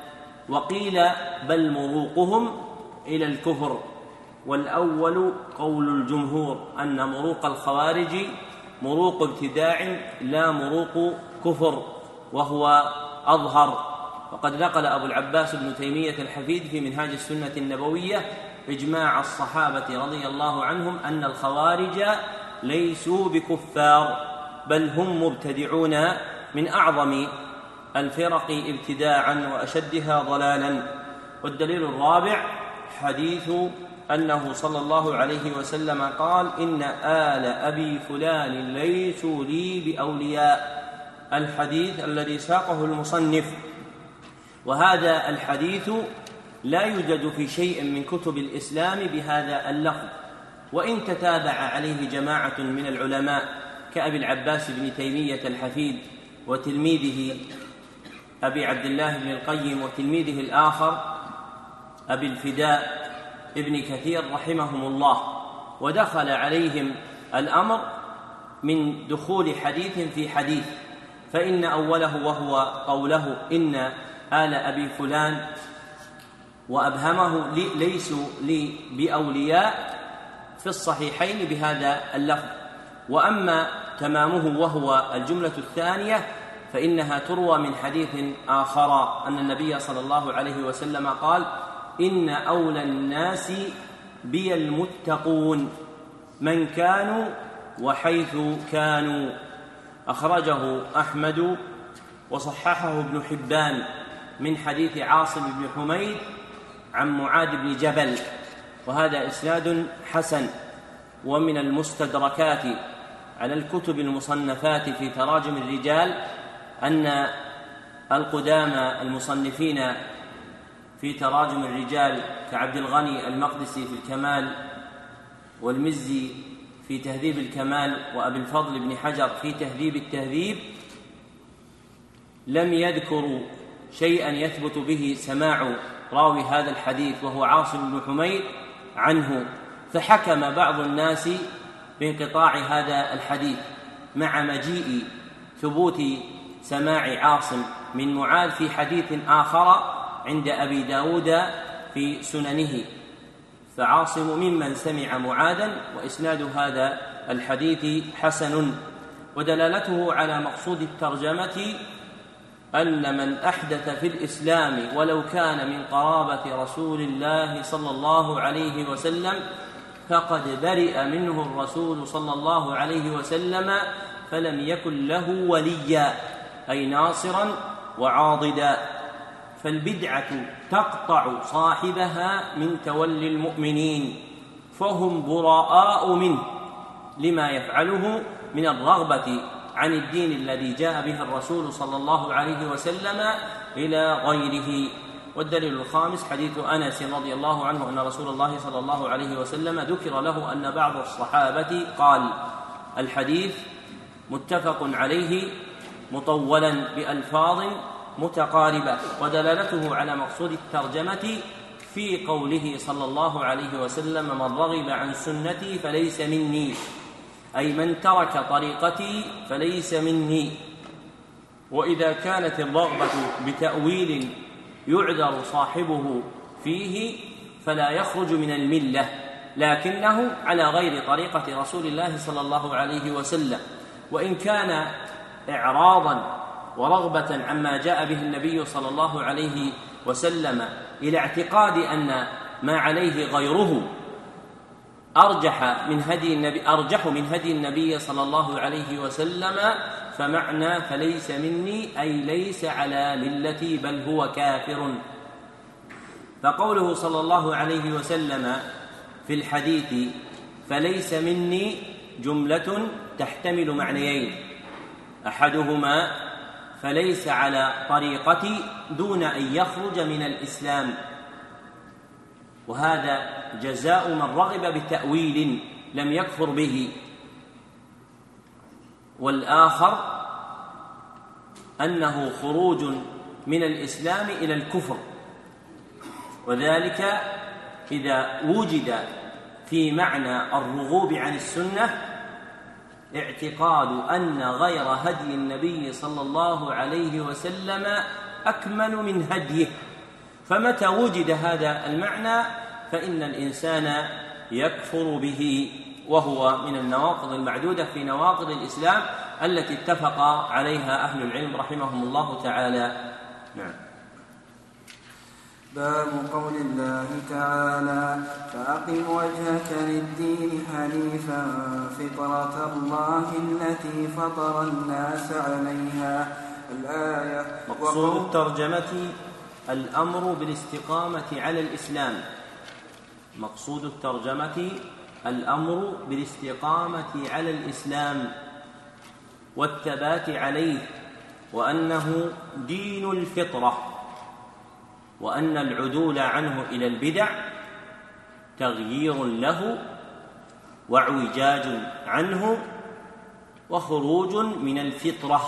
وقيل بل مروقهم إلى الكفر. والأول قول الجمهور أن مروق الخوارج مروق ابتداع لا مروق كفر، وهو أظهر. وقد نقل أبو العباس ابن تيمية الحفيد في منهاج السنة النبوية إجماع الصحابة رضي الله عنهم أن الخوارج ليسوا بكفار، بل هم مبتدعون من أعظم الفرق ابتداعا وأشدها ضلالا. والدليل الرابع حديث أنه صلى الله عليه وسلم قال: إن آل أبي فلان ليسوا لي بأولياء، الحديث الذي ساقه المصنف. وهذا الحديث لا يوجد في شيء من كتب الإسلام بهذا اللفظ، وإن تتابع عليه جماعة من العلماء كأبي العباس بن تيمية الحفيد وتلميذه أبي عبد الله بن القيم وتلميذه الآخر أبي الفداء ابن كثير رحمهم الله، ودخل عليهم الأمر من دخول حديث في حديث. فإن أوله وهو قوله إن آل أبي فلان وأبهمه ليسوا لي بأولياء في الصحيحين بهذا اللفظ. وأما تمامه وهو الجملة الثانية فإنها تروى من حديث آخر أن النبي صلى الله عليه وسلم قال: إن أولى الناس بي المتقون من كانوا وحيث كانوا. أخرجه أحمد وصححه ابن حبان من حديث عاصم بن حميد عن معاذ بن جبل، وهذا إسناد حسن. ومن المستدركات على الكتب المصنفات في تراجم الرجال أن القدامى المصنفين في تراجم الرجال كعبد الغني المقدسي في الكمال، والمزي في تهذيب الكمال، وأبي الفضل بن حجر في تهذيب التهذيب، لم يذكروا شيئا يثبت به سماع راوي هذا الحديث وهو عاصم بن حميد عنه، فحكم بعض الناس بانقطاع هذا الحديث مع مجيء ثبوت سماع عاصم من معاذ في حديث آخر عند أبي داود في سننه، فعاصم ممن سمع معاذا، وإسناد هذا الحديث حسن. ودلالته على مقصود الترجمة أن من أحدث في الإسلام ولو كان من قرابة رسول الله صلى الله عليه وسلم فقد برئ منه الرسول صلى الله عليه وسلم، فلم يكن له وليا أي ناصرا وعاضدا. فالبدعة تقطع صاحبها من تولي المؤمنين، فهم براء منه لما يفعله من الرغبة عن الدين الذي جاء به الرسول صلى الله عليه وسلم إلى غيره. والدليل الخامس حديث أنس رضي الله عنه أن رسول الله صلى الله عليه وسلم ذكر له أن بعض الصحابة قال. الحديث متفق عليه مطولا بألفاظ متقاربة، ودلالته على مقصود الترجمة في قوله صلى الله عليه وسلم: من رغب عن سنتي فليس مني، أي من ترك طريقتي فليس مني. وإذا كانت الرغبة بتأويل يعذر صاحبه فيه فلا يخرج من الملة، لكنه على غير طريقة رسول الله صلى الله عليه وسلم. وإن كان إعراضا ورغبة عما جاء به النبي صلى الله عليه وسلم إلى اعتقاد أن ما عليه غيره أرجح من هدي النبي صلى الله عليه وسلم، فمعنى فليس مني أي ليس على ملتي بل هو كافر. فقوله صلى الله عليه وسلم في الحديث فليس مني جملة تحتمل معنيين: أحدهما فليس على طريقتي دون أن يخرج من الإسلام، وهذا جزاء من رغب بتأويل لم يكفر به. والآخر أنه خروج من الإسلام إلى الكفر، وذلك إذا وجد في معنى الرغوب عن السنة اعتقاد أن غير هدي النبي صلى الله عليه وسلم أكمل من هديه، فمتى وجد هذا المعنى فإن الإنسان يكفر به، وهو من النواقض المعدودة في نواقض الإسلام التي اتفق عليها أهل العلم رحمهم الله تعالى. نعم. باب قول الله تعالى: فأقم وجهك للدين حنيفا فطرة الله التي فطر الناس عليها. الآية. مقصود الترجمة الأمر بالاستقامة على الإسلام. مقصود الترجمة الأمر بالاستقامة على الإسلام والثبات عليه، وأنه دين الفطرة، وأن العدول عنه إلى البدع تغيير له واعوجاج عنه وخروج من الفطرة.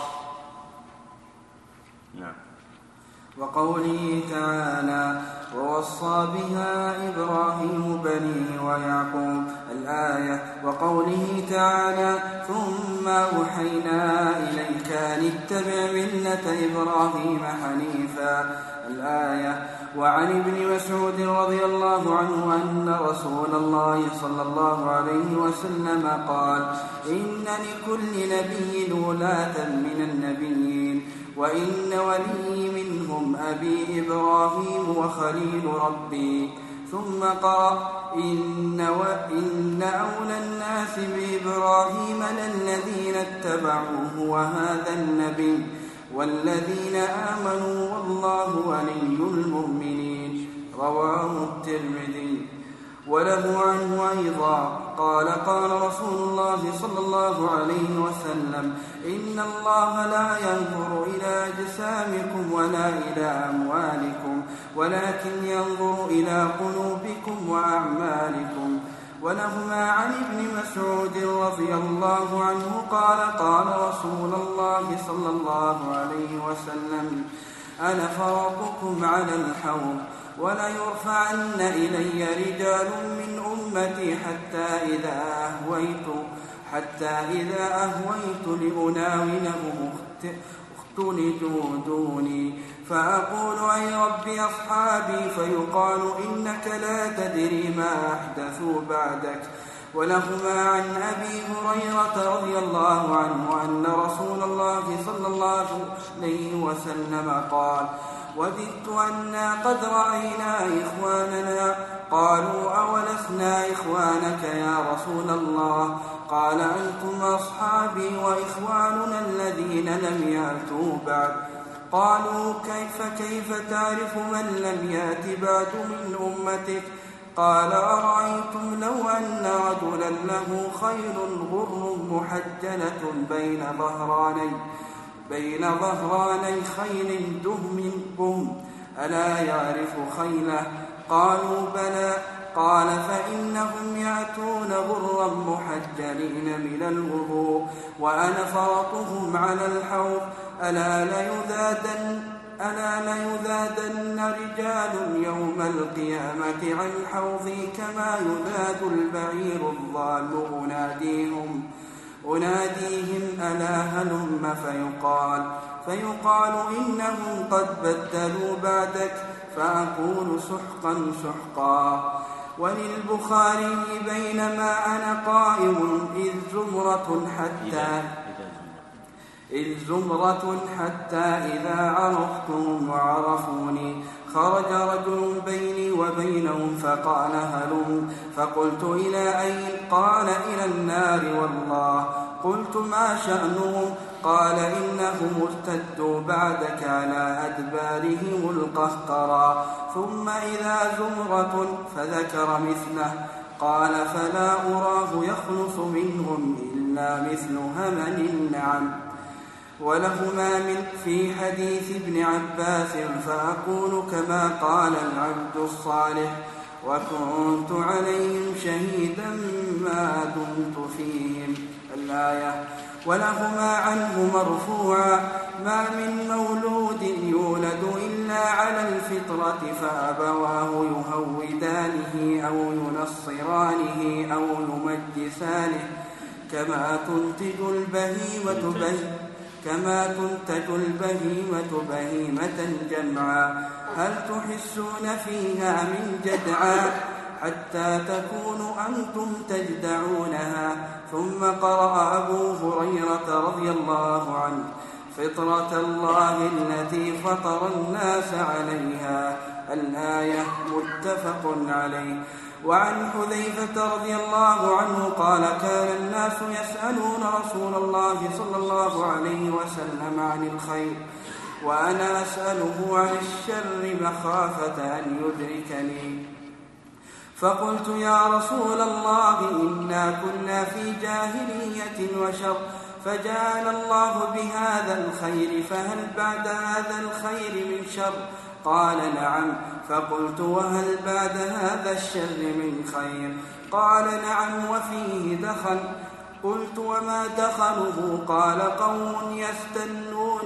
نعم. وقوله تعالى: ووصى بها إبراهيم بنيه ويعقوب. الآية. وقوله تعالى: ثم أوحينا إليك أن اتبع ملة إبراهيم حنيفا. الآية. وعن ابن مسعود رضي الله عنه أن رسول الله صلى الله عليه وسلم قال: إن لكل نبي ولاة من النبيين، وإن ولي منهم أبي إبراهيم وخليل ربي. ثم قرأ: إن أولى الناس بإبراهيم للذين اتبعوه وهذا النبي والذين آمنوا والله ولي المؤمنين. رواه الترمذي. وله عنه أيضا قال: قال رسول الله صلى الله عليه وسلم: إن الله لا ينظر إلى أجسامكم ولا إلى أموالكم، ولكن ينظر إلى قلوبكم وأعمالكم. ولهما عن ابن مسعود رضي الله عنه قال: قال رسول الله صلى الله عليه وسلم: أنا فرطكم على الحوض، وليرفعن إلي رجال من أمتي حتى إذا أهويت لأناولهم اختلجوا دوني، فأقول: أي رب أصحابي، فيقال: إنك لا تدري ما أحدثوا بعدك. ولهما عن أبي هريرة رضي الله عنه أن رسول الله صلى الله عليه وسلم قال: وددت أنا قد رأينا إخواننا. قالوا: أولسنا إخوانك يا رسول الله؟ قال: أنتم أصحابي وإخواننا الذين لم يأتوا بعد. قالوا: كيف تعرف من لم يأت بعد من أمتك؟ قال: أرأيتم لو أن رجلا له خيل غر محجلة بين ظهراني خيل دهم بهم، ألا يعرف خيله؟ قالوا: بلى. قال: فإنهم يأتون غرا محجلين من الوضوء، وأنا فرطهم على الحوض. ألا ليذادن رجال يوم القيامة عن حوضي كما يذاد البعير الضال. أناديهم: ألا هلم؟ فيقال: إنهم قد بدلوا بعدك. فأقول: سحقا سحقا. وللبخاري: بينما أنا قائم إذ زمرة حتى إذا عرفتهم وعرفوني خرج رجل بيني وبينهم فقال: هلم. فقلت: إلى أين؟ قال: إلى النار والله. قلت: ما شأنهم؟ قال: إنهم ارتدوا بعدك على أدبارهم القهقرى. ثم إذا زمرة، فذكر مثله. قال: فلا أراه يخلص منهم إلا مثل همل النعم. ولهما في حديث ابن عباس: فأقول كما قال العبد الصالح، وكنت عليهم شهيدا ما دمت فيهم. الآية. ولهما عنه مرفوعا: ما من مولود يولد إلا على الفطرة، فأبواه يهودانه أو ينصرانه أو يمجسانه، كما تنتج البهيمة بهيمة جمعا. هل تحسون فيها من جدعى حتى تكونوا أنتم تجدعونها. ثم قرأ أبو هريرة رضي الله عنه: فطرة الله التي فطر الناس عليها. الآية متفق عليه. وعن حذيفة رضي الله عنه قال: كان الناس يسألون رسول الله صلى الله عليه وسلم عن الخير وأنا أسأله عن الشر مخافة أن يدركني. فقلت: يا رسول الله إنا كنا في جاهلية وشر فجاءنا الله بهذا الخير فهل بعد هذا الخير من شر؟ قال: نعم. فقلت: وهل بعد هذا الشر من خير؟ قال: نعم وفيه دخن. قلت: وما دخنه؟ قال: قوم يستنون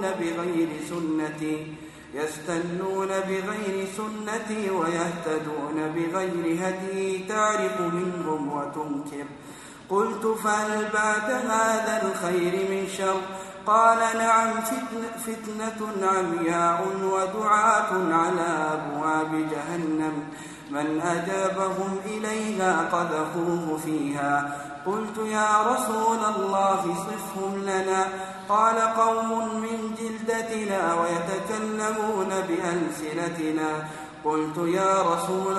بغير سنتي ويهتدون بغير هدي تعرف منهم وتنكر. قلت: فهل بعد هذا الخير من شر؟ قال: نعم، فتنة عمياء ودعاة على أبواب جهنم من أجابهم إليها قذفوه فيها. قلت: يا رسول الله صفهم لنا. قال: قوم من جلدتنا ويتكلمون بألسنتنا. قلت: يا رسول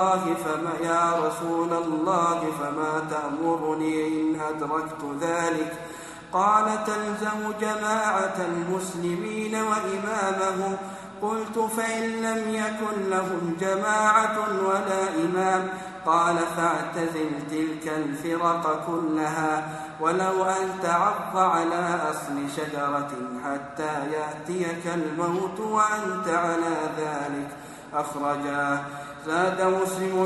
الله فما تأمرني إن أدركت ذلك؟ قال: تلزم جماعة المسلمين وإمامهم. قلت: فإن لم يكن لهم جماعة ولا إمام؟ قال: فاعتزل تلك الفرق كلها ولو أن تعض على أصل شجرة حتى يأتيك الموت وأنت على ذلك. أخرجاه. زاد مسلم: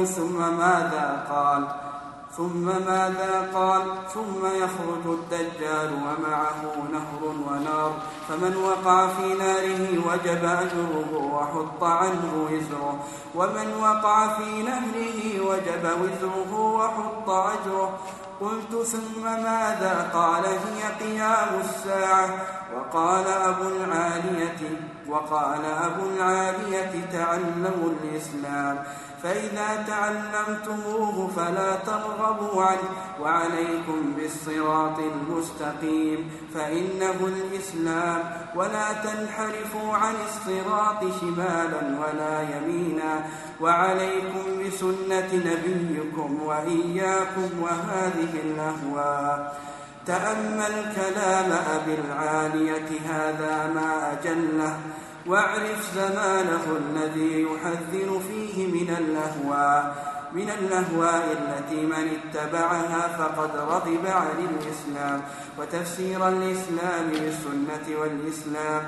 ثم ماذا قال؟ ثم يخرج الدجال ومعه نهر ونار، فمن وقع في ناره وجب أجره وحط عنه وزره، ومن وقع في نهره وجب وزره وحط أجره. قلت: ثم ماذا قال؟ هي قيام الساعة. وقال أبو العالية: تعلموا الإسلام، فإذا تعلمتموه فلا ترغبوا عنه، وعليكم بالصراط المستقيم فإنه الإسلام، ولا تنحرفوا عن الصراط شمالا ولا يمينا، وعليكم بسنة نبيكم وإياكم وهذه الأهواء. تأمل كلام أبي العالية هذا ما أجله، واعرف زمانه الذي يحذر فيه من الأهواء التي من اتبعها فقد رغب عن الإسلام وتفسير الإسلام بالسنة والإسلام،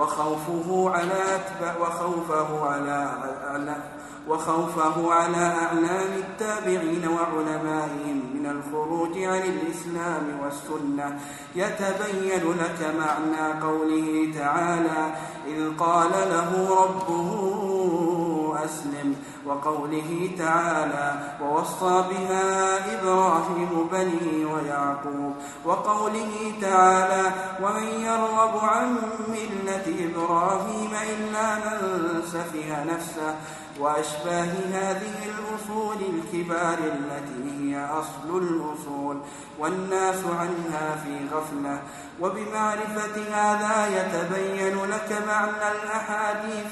وخوفه على أعلام التابعين وعلمائهم من الخروج عن الإسلام والسنة. يتبين لك معنى قوله تعالى: إذ قال له ربه أسلم، وقوله تعالى: ووصى بها إبراهيم بنيه ويعقوب، وقوله تعالى: ومن يرغب عن ملة إبراهيم إلا من سفه نفسه، وأشباه هذه الأصول الكبار التي هي أصل الأصول والناس عنها في غفلة. وبمعرفة هذا يتبين لك معنى الأحاديث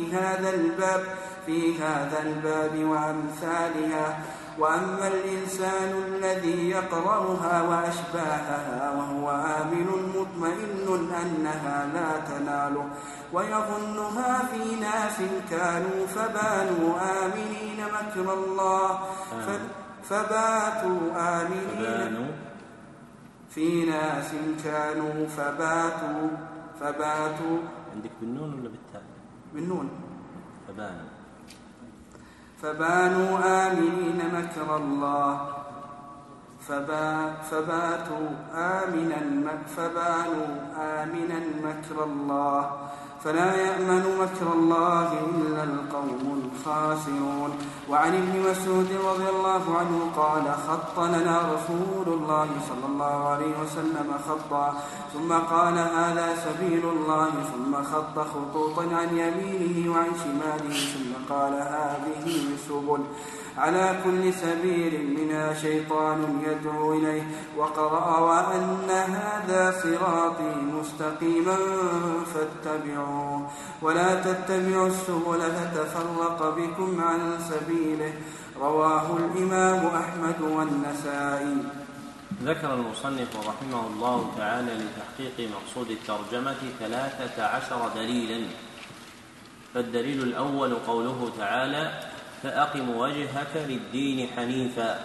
في هذا الباب وأمثالها. وأما الإنسان الذي يقرأها وأشباهها وهو آمن مطمئن أنها لا تناله ويظنها في ناس كانوا فباتوا آمنين مكر الله في ناس كانوا فباتوا عندك بالنون ولا بالتاء؟ بالنون. فبانوا آمنين مكر الله فباتوا آمنا مكر الله فلا يأمن مكر الله إلا القوم الخاسرون. وعن ابن مسعود رضي الله عنه قال: خط لنا رسول الله صلى الله عليه وسلم خطا ثم قال: هذا سبيل الله، ثم خط خطوطا عن يمينه وعن شماله ثم قال: هذه سبل، على كل سبيل منها شيطان يدعو إليه. وقرأ: وأن هذا صراطي مستقيما فاتبعوه ولا تتبعوا السبل فتفرق بكم عن سبيله. رواه الإمام أحمد والنسائي. ذكر المصنف رحمه الله تعالى لتحقيق مقصود الترجمة 13 دليلا. فالدليل الأول قوله تعالى: فأقم وجهك للدين حنيفا.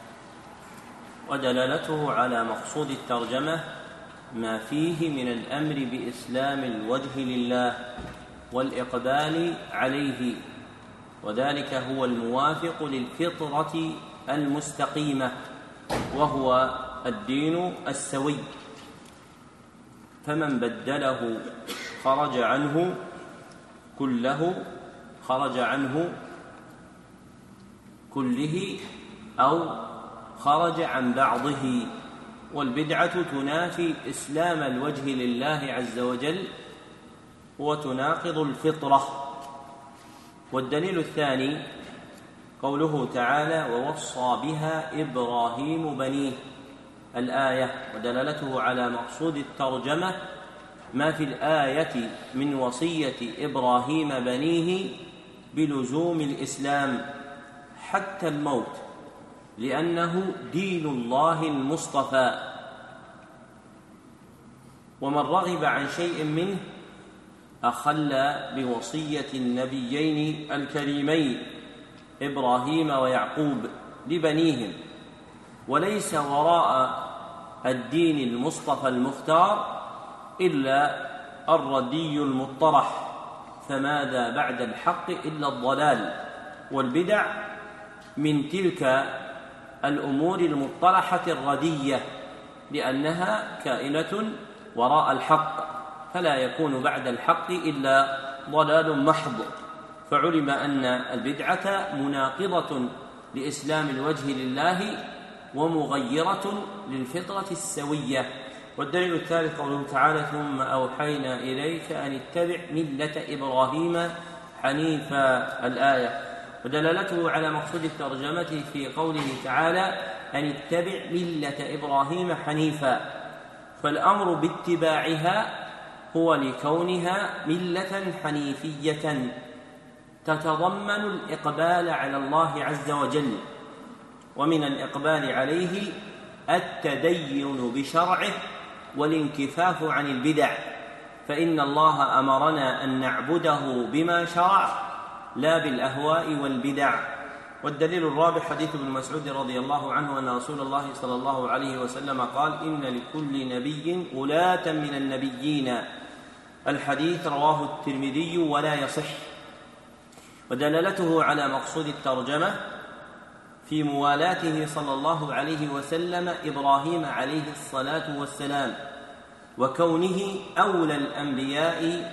ودلالته على مقصود الترجمة ما فيه من الأمر بإسلام الوجه لله والإقبال عليه، وذلك هو الموافق للفطرة المستقيمة وهو الدين السوي. فمن بدله خرج عنه كله أو خرج عن بعضه. والبدعة تنافي إسلام الوجه لله عز وجل وتناقض الفطرة. والدليل الثاني قوله تعالى: ووصى بها إبراهيم بنيه، الآية. ودلالته على مقصود الترجمة ما في الآية من وصية إبراهيم بنيه بلزوم الإسلام حتى الموت، لأنه دين الله المصطفى، ومن رغب عن شيء منه أخل بوصية النبيين الكريمين إبراهيم ويعقوب لبنيهم. وليس وراء الدين المصطفى المختار إلا الردي المطرح، فماذا بعد الحق إلا الضلال. والبدع من تلك الأمور المطرحة الردية، لأنها كائنة وراء الحق، فلا يكون بعد الحق إلا ضلال محض. فعلم أن البدعة مناقضة لإسلام الوجه لله ومغيرة للفطرة السوية. والدليل الثالث قوله تعالى: ثم أوحينا إليك أن اتبع ملة إبراهيم حنيفا، الآية. ودلالته على مقصود الترجمة في قوله تعالى: أن اتبع ملة إبراهيم حنيفا، فالأمر باتباعها هو لكونها ملة حنيفية تتضمن الإقبال على الله عز وجل، ومن الإقبال عليه التدين بشرعه والانكفاف عن البدع، فإن الله أمرنا أن نعبده بما شرع لا بالأهواء والبدع. والدليل الرابع حديث ابن مسعود رضي الله عنه أن رسول الله صلى الله عليه وسلم قال: إن لكل نبي ولاة من النبيين، الحديث رواه الترمذي ولا يصح. ودلالته على مقصود الترجمة في موالاته صلى الله عليه وسلم إبراهيم عليه الصلاة والسلام، وكونه أولى الأنبياء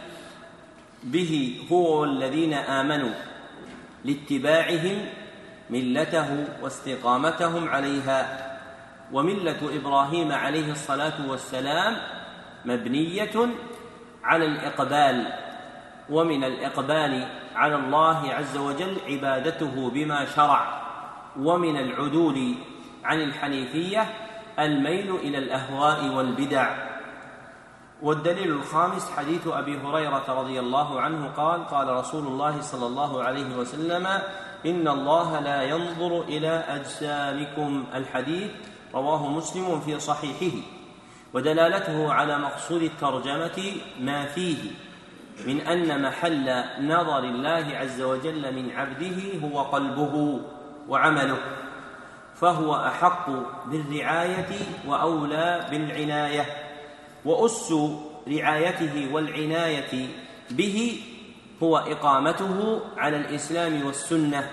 به هو والذين آمنوا لاتباعهم ملته واستقامتهم عليها. وملة إبراهيم عليه الصلاة والسلام مبنية على الإقبال، ومن الإقبال على الله عز وجل عبادته بما شرع، ومن العدول عن الحنيفية الميل إلى الأهواء والبدع. والدليل الخامس حديث أبي هريرة رضي الله عنه قال: قال رسول الله صلى الله عليه وسلم: إن الله لا ينظر إلى أجسامكم، الحديث رواه مسلم في صحيحه. ودلالته على مقصود الترجمة ما فيه من أن محل نظر الله عز وجل من عبده هو قلبه وعمله، فهو أحق بالرعاية وأولى بالعناية، وأس رعايته والعناية به هو إقامته على الإسلام والسنة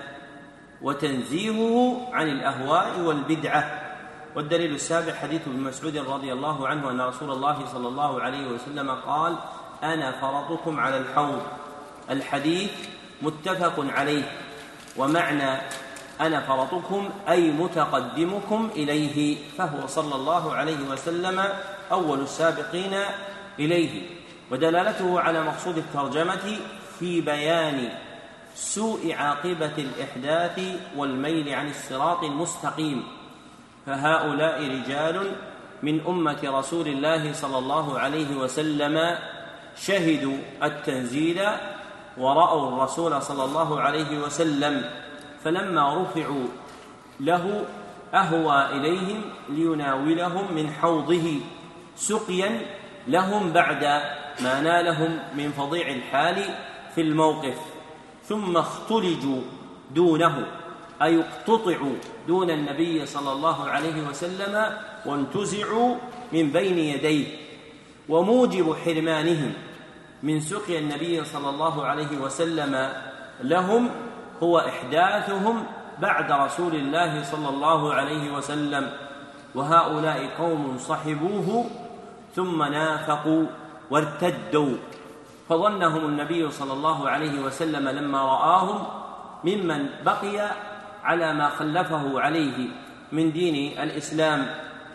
وتنزيهه عن الأهواء والبدعة. والدليل السابع حديث ابن مسعود رضي الله عنه أن رسول الله صلى الله عليه وسلم قال: أنا فرطكم على الحوض. الحديث متفق عليه، ومعنى أنا فرطكم أي متقدمكم إليه، فهو صلى الله عليه وسلم أول السابقين إليه. ودلالته على مقصود الترجمة في بيان سوء عاقبة الإحداث والميل عن الصراط المستقيم، فهؤلاء رجال من أمة رسول الله صلى الله عليه وسلم شهدوا التنزيل ورأوا الرسول صلى الله عليه وسلم، فلما رفعوا له أهوى إليهم ليناولهم من حوضه سقيا لهم بعد ما نالهم من فظيع الحال في الموقف، ثم اختلجوا دونه أي اقتطعوا دون النبي صلى الله عليه وسلم وانتزعوا من بين يديه. وموجب حرمانهم من سقي النبي صلى الله عليه وسلم لهم هو إحداثهم بعد رسول الله صلى الله عليه وسلم، وهؤلاء قوم صحبوه ثم نافقوا وارتدوا، فظنهم النبي صلى الله عليه وسلم لما رآهم ممن بقي على ما خلفه عليه من دين الإسلام،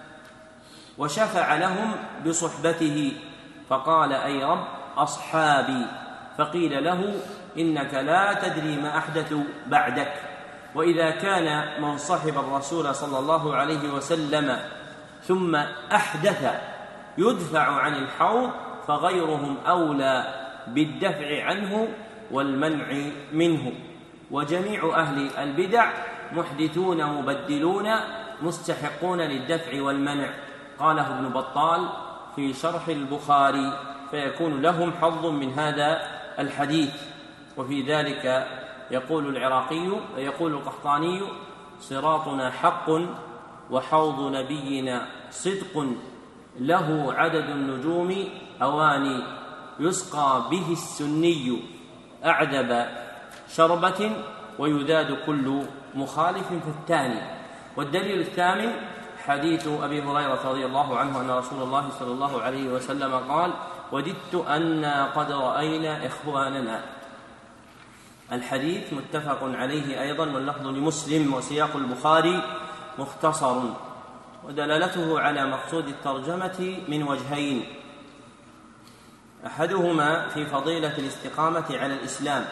وشفع لهم بصحبته فقال: أي رب أصحابي. فقيل له: إنك لا تدري ما أحدثوا بعدك. وإذا كان من صحب الرسول صلى الله عليه وسلم ثم أحدث يدفع عن الحوض، فغيرهم أولى بالدفع عنه والمنع منه. وجميع أهل البدع محدثون مبدلون مستحقون للدفع والمنع، قاله ابن بطال في شرح البخاري، فيكون لهم حظ من هذا الحديث. وفي ذلك يقول القحطاني: صراطنا حق وحوض نبينا صدق، له عدد النجوم أواني، يسقى به السني أعذب شربة، ويذاد كل مخالف في الثاني. والدليل الثامن حديث أبي هريرة رضي الله عنه أن رسول الله صلى الله عليه وسلم قال: وددت أنا قد رأينا إخواننا. الحديث متفق عليه أيضا، واللفظ لمسلم، وسياق البخاري مختصر. ودلالته على مقصود الترجمة من وجهين: أحدهما في فضيلة الاستقامة على الإسلام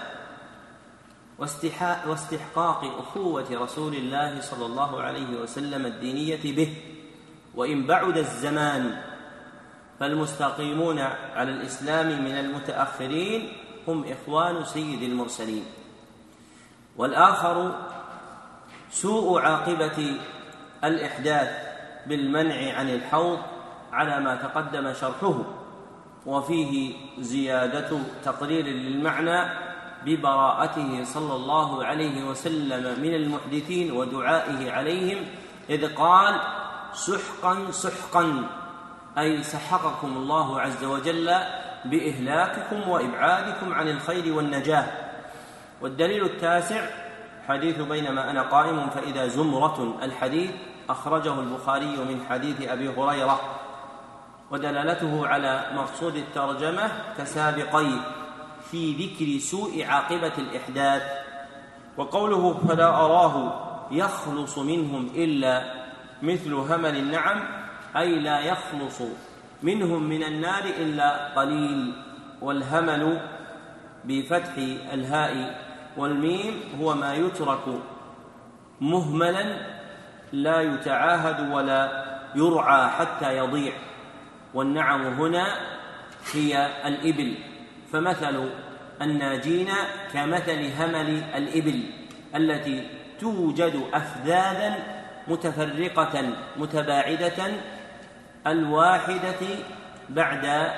واستحقاق أخوة رسول الله صلى الله عليه وسلم الدينية به، وإن بعد الزمان فالمستقيمون على الإسلام من المتأخرين هم إخوان سيد المرسلين. والآخر سوء عاقبة الإحداث بالمنع عن الحوض على ما تقدم شرحه، وفيه زيادة تقرير للمعنى ببراءته صلى الله عليه وسلم من المحدثين ودعائه عليهم، إذ قال: سحقا سحقا، أي سحقكم الله عز وجل بإهلاككم وإبعادكم عن الخير والنجاة. والدليل التاسع حديث بينما أنا قائم فإذا زمرة، الحديث أخرجه البخاري من حديث أبي هريرة. ودلالته على مقصود الترجمة كسابقيه في ذكر سوء عاقبة الإحداث. وقوله: فلا أراه يخلص منهم إلا مثل همل النعم، أي لا يخلص منهم من النار إلا قليل. والهمل بفتح الهاء والميم هو ما يترك مهملا لا يتعاهد ولا يرعى حتى يضيع، والنعم هنا هي الإبل، فمثل الناجين كمثل همل الإبل التي توجد أفذاذا متفرقة متباعدة الواحدة بعد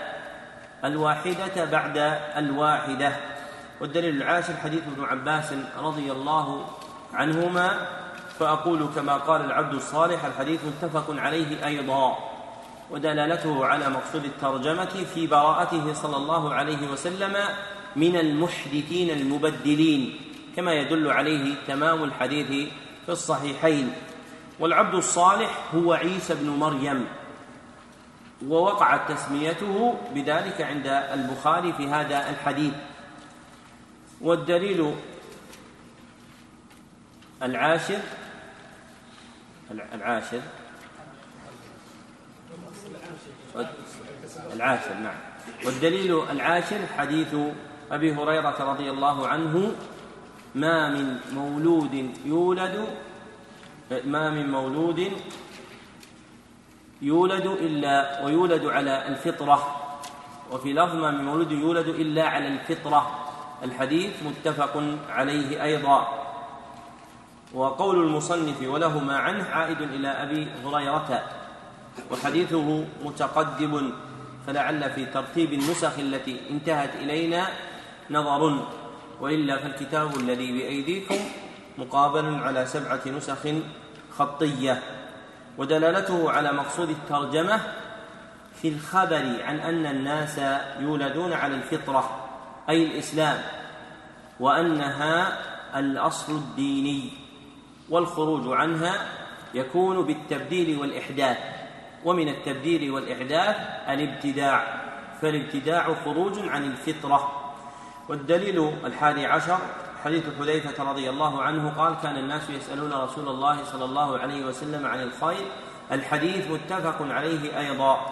الواحدة. والدليل العاشر حديث ابن عباس رضي الله عنهما: فأقول كما قال العبد الصالح. الحديث متفق عليه أيضا. ودلالته على مقصود الترجمة في براءته صلى الله عليه وسلم من المحدثين المبدلين، كما يدل عليه تمام الحديث في الصحيحين. والعبد الصالح هو عيسى بن مريم، ووقعت تسميته بذلك عند البخاري في هذا الحديث. والدليل العاشر نعم. والدليل العاشر حديث أبي هريرة رضي الله عنه: ما من مولود يولد إلا ويولد على الفطرة، وفي لفظ: ما من مولود يولد إلا على الفطرة. الحديث متفق عليه أيضا. وقول المصنف ولهما عنه عائد إلى أبي هريرة، وحديثه متقدم، فلعل في ترتيب النسخ التي انتهت إلينا نظر، وإلا فالكتاب الذي بأيديكم مقابل على 7 نسخ خطية. ودلالته على مقصود الترجمة في الخبر عن أن الناس يولدون على الفطرة أي الإسلام، وأنها الأصل الديني، والخروج عنها يكون بالتبديل والإحداث، ومن التبديل والإحداث الابتداع، فالابتداع خروج عن الفطرة. والدليل 11 حديث حذيفة رضي الله عنه قال: كان الناس يسألون رسول الله صلى الله عليه وسلم عن الخير. الحديث متفق عليه أيضا.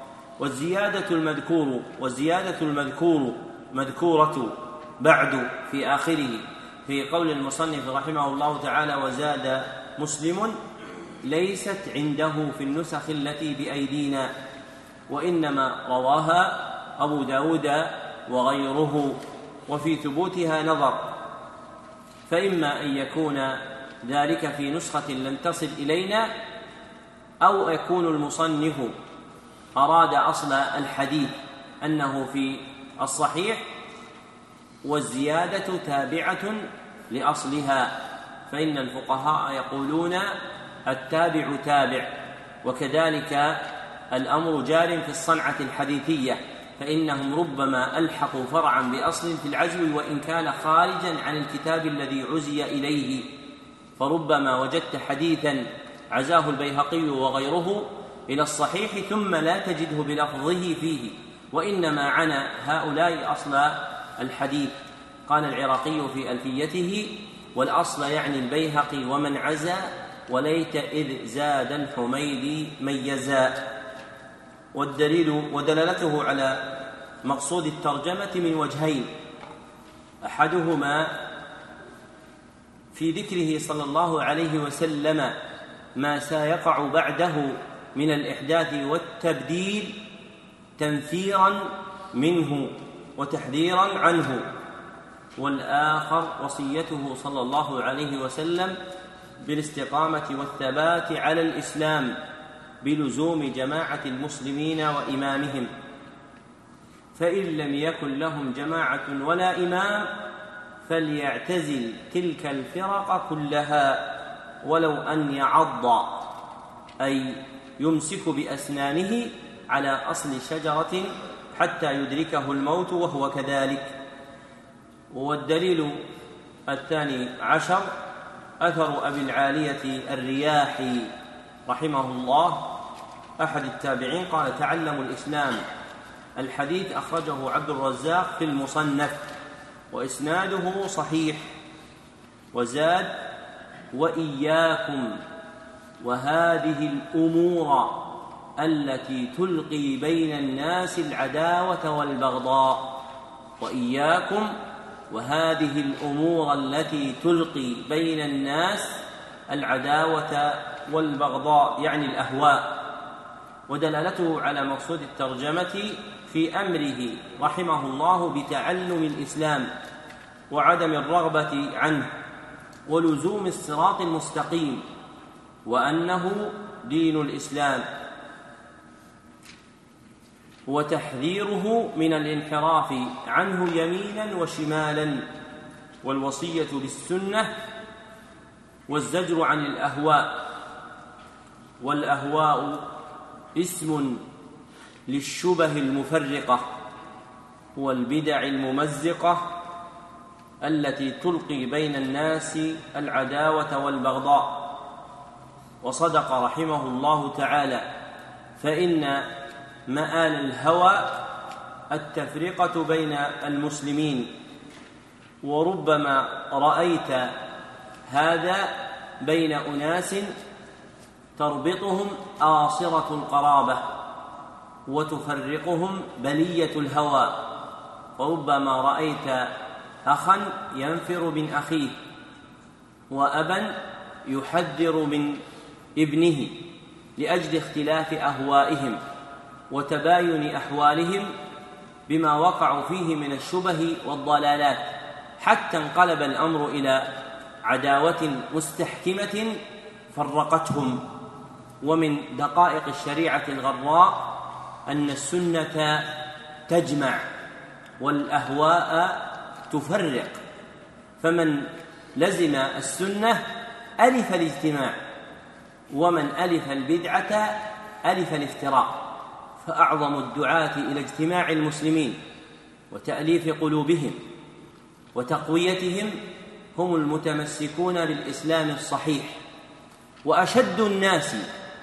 والزيادة مذكورة بعد في آخره في قول المصنف رحمه الله تعالى: وزاد مسلم، ليست عنده في النسخ التي بأيدينا، وإنما رواها أبو داود وغيره، وفي ثبوتها نظر، فإما أن يكون ذلك في نسخة لم تصل إلينا، أو يكون المصنف أراد أصل الحديث أنه في الصحيح والزيادة تابعة لأصلها، فإن الفقهاء يقولون التابع تابع، وكذلك الأمر جار في الصنعة الحديثية، فإنهم ربما ألحقوا فرعا بأصل في العزو وإن كان خارجا عن الكتاب الذي عزي إليه، فربما وجدت حديثا عزاه البيهقي وغيره إلى الصحيح ثم لا تجده بلفظه فيه، وإنما عنا هؤلاء أصل الحديث. قال العراقي في ألفيته: والأصل يعني البيهقي ومن عزا، وليت إذ زاد الحميدي ميزا. والدليل ودلالته على مقصود الترجمة من وجهين: أحدهما في ذكره صلى الله عليه وسلم ما سيقع بعده من الإحداث والتبديل تنفيرا منه وتحذيرا عنه، والآخر وصيته صلى الله عليه وسلم بالاستقامة والثبات على الإسلام بلزوم جماعة المسلمين وإمامهم، فإن لم يكن لهم جماعة ولا إمام فليعتزل تلك الفرق كلها، ولو أن يعض، أي يمسك بأسنانه على أصل شجرة حتى يدركه الموت وهو كذلك. والدليل 12 أثر أبي العالية الرياحي رحمه الله أحد التابعين قال: تعلموا الإسلام. الحديث أخرجه عبد الرزاق في المصنف وإسناده صحيح. وزاد: وإياكم وهذه الأمور التي تلقي بين الناس العداوة والبغضاء. وإياكم وهذه الأمور التي تلقي بين الناس العداوة والبغضاء، يعني الأهواء. ودلالته على مقصود الترجمة في أمره رحمه الله بتعلم الإسلام وعدم الرغبة عنه ولزوم الصراط المستقيم، وأنه دين الإسلام، وتحذيره من الانحراف عنه يمينا وشمالا، والوصية بالسنة، والزجر عن الأهواء. والأهواء اسم للشبه المفرقة والبدع الممزقة التي تلقي بين الناس العداوة والبغضاء. وصدق رحمه الله تعالى، فإن مآل الهوى التفرقة بين المسلمين، وربما رأيت هذا بين أناس تربطهم آصرة القرابة وتفرقهم بلية الهوى، وربما رأيت أخا ينفر من أخيه، وأبا يحذر من ابنه لأجل اختلاف أهوائهم وتباين أحوالهم بما وقعوا فيه من الشبه والضلالات، حتى انقلب الأمر إلى عداوة مستحكمة فرقتهم. ومن دقائق الشريعة الغراء أن السنة تجمع والأهواء تفرق، فمن لزم السنة ألف الاجتماع، ومن ألف البدعة ألف الافتراق. فأعظم الدعاة إلى اجتماع المسلمين وتأليف قلوبهم وتقويتهم هم المتمسكون بالإسلام الصحيح، وأشد الناس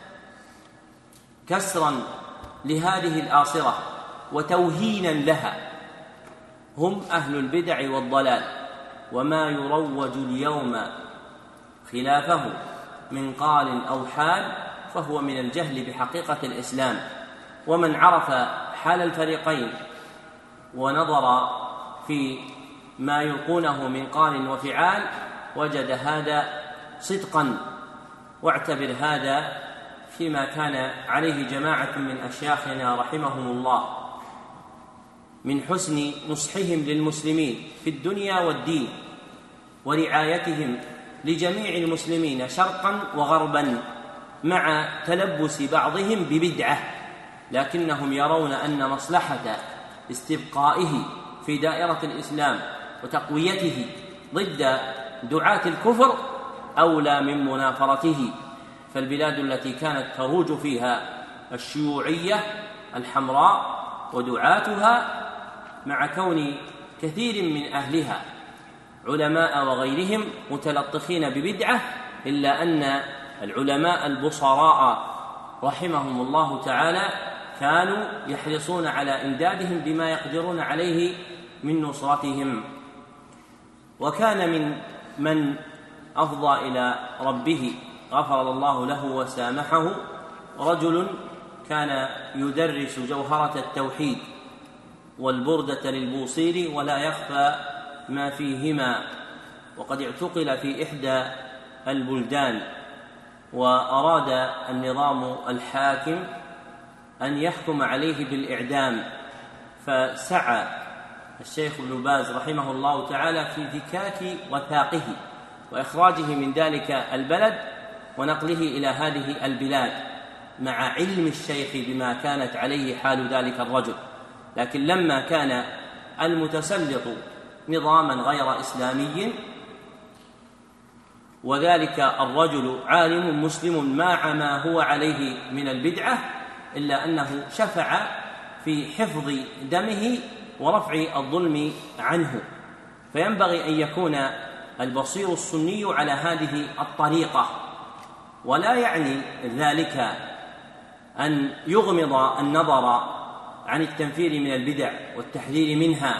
كسرا لهذه الآصرة وتوهينا لها هم أهل البدع والضلال، وما يروج اليوم خلافه من قال أو حال فهو من الجهل بحقيقة الإسلام. ومن عرف حال الفريقين ونظر في ما يلقونه من قال وفعال وجد هذا صدقا، واعتبر هذا فيما كان عليه جماعة من أشياخنا رحمهم الله من حسن نصحهم للمسلمين في الدنيا والدين ورعايتهم لجميع المسلمين شرقا وغربا، مع تلبس بعضهم ببدعة، لكنهم يرون أن مصلحة استبقائه في دائرة الإسلام وتقويته ضد دعاة الكفر أولى من منافرته. فالبلاد التي كانت تروج فيها الشيوعية الحمراء ودعاتها، مع كون كثير من أهلها علماء وغيرهم متلطخين ببدعة، إلا أن العلماء البصراء رحمهم الله تعالى كانوا يحرصون على إمدادهم بما يقدرون عليه من نصرتهم. وكان من أفضى إلى ربه غفر الله له وسامحه رجل كان يدرس جوهرة التوحيد والبردة للبوصيري ولا يخفى ما فيهما، وقد اعتقل في إحدى البلدان، وأراد النظام الحاكم أن يحكم عليه بالإعدام، فسعى الشيخ ابن باز رحمه الله تعالى في فكاك وثاقه وإخراجه من ذلك البلد ونقله إلى هذه البلاد، مع علم الشيخ بما كانت عليه حال ذلك الرجل. لكن لما كان المتسلط نظاما غير إسلامي وذلك الرجل عالم مسلم مع ما هو عليه من البدعة، إلا أنه شفع في حفظ دمه ورفع الظلم عنه. فينبغي أن يكون البصير السني على هذه الطريقة، ولا يعني ذلك أن يغمض النظر عن التنفير من البدع والتحذير منها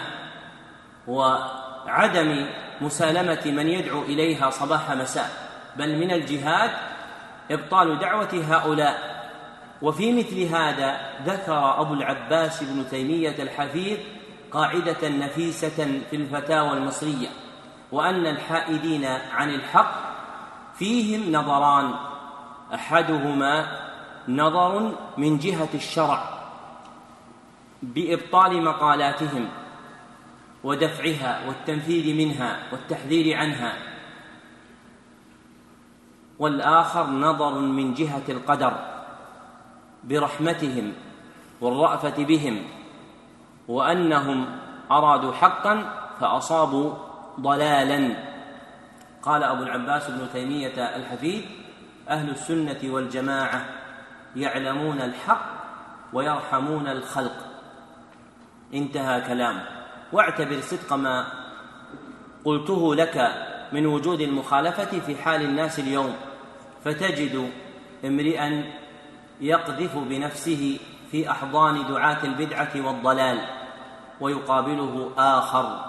وعدم مسالمة من يدعو إليها صباح مساء، بل من الجهاد إبطال دعوة هؤلاء. وفي مثل هذا ذكر أبو العباس بن تيمية الحفيظ قاعدة نفيسة في الفتاوى المصرية، وأن الحائدين عن الحق فيهم نظران: أحدهما نظر من جهة الشرع بإبطال مقالاتهم ودفعها والتنفيذ منها والتحذير عنها، والآخر نظر من جهة القدر برحمتهم والرأفة بهم، وأنهم أرادوا حقا فأصابوا ضلالا. قال أبو العباس بن تيمية الحفيد: أهل السنة والجماعة يعلمون الحق ويرحمون الخلق. انتهى كلامه. واعتبر صدق ما قلته لك من وجود المخالفة في حال الناس اليوم، فتجد امرئا يقذف بنفسه في أحضان دعاة البدعة والضلال، ويقابله آخر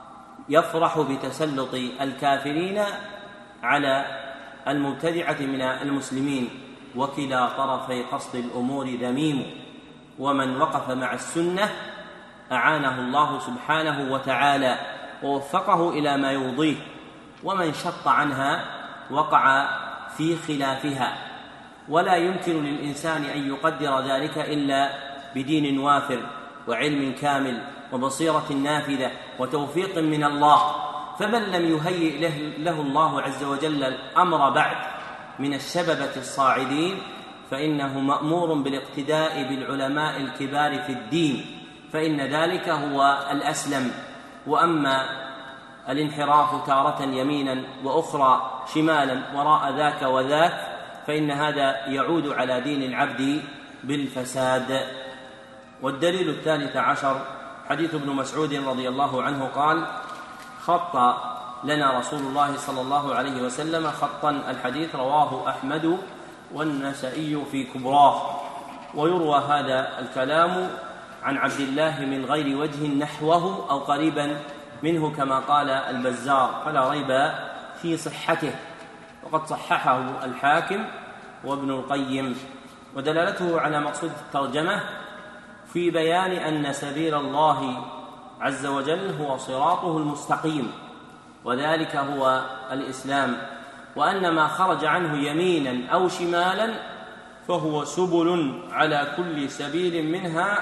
يفرح بتسلط الكافرين على المبتدعة من المسلمين، وكلا طرفي قصد الأمور ذميم، ومن وقف مع السنة أعانه الله سبحانه وتعالى ووفقه إلى ما يرضيه، ومن شط عنها وقع في خلافها، ولا يمكن للإنسان أن يقدر ذلك إلا بدين وافر وعلم كامل وبصيرة نافذة وتوفيق من الله. فمن لم يهيئ له الله عز وجل الأمر بعد من الشببة الصاعدين فإنه مأمور بالاقتداء بالعلماء الكبار في الدين، فإن ذلك هو الأسلم. وأما الانحراف تارة يمينا وأخرى شمالا وراء ذاك وذاك فإن هذا يعود على دين العبد بالفساد. والدليل 13 حديث ابن مسعود رضي الله عنه قال: خط لنا رسول الله صلى الله عليه وسلم خطا. الحديث رواه أحمد والنسائي في كبراه. ويروى هذا الكلام عن عبد الله من غير وجه نحوه أو قريبا منه كما قال البزار، فلا ريب في صحته، وقد صححه الحاكم وابن القيم. ودلالته على مقصود الترجمة في بيان أن سبيل الله عز وجل هو صراطه المستقيم، وذلك هو الإسلام، وأن ما خرج عنه يمينا أو شمالا فهو سبل على كل سبيل منها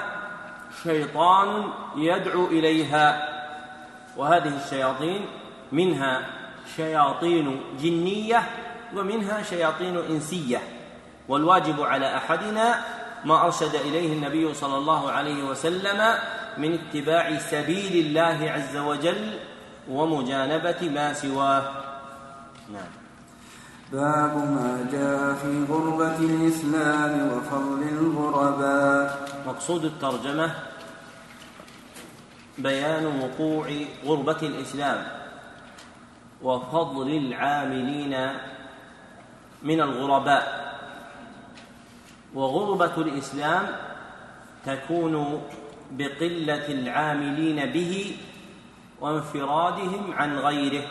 شيطان يدعو إليها. وهذه الشياطين منها شياطين جنية ومنها شياطين إنسية، والواجب على أحدنا ما أرشد إليه النبي صلى الله عليه وسلم من اتباع سبيل الله عز وجل ومجانبة ما سواه. نعم. باب ما جاء في غربة الإسلام وفضل الغرباء. مقصود الترجمة بيان وقوع غربة الإسلام وفضل العاملين من الغرباء. وغربة الإسلام تكون بقلة العاملين به وانفرادهم عن غيره.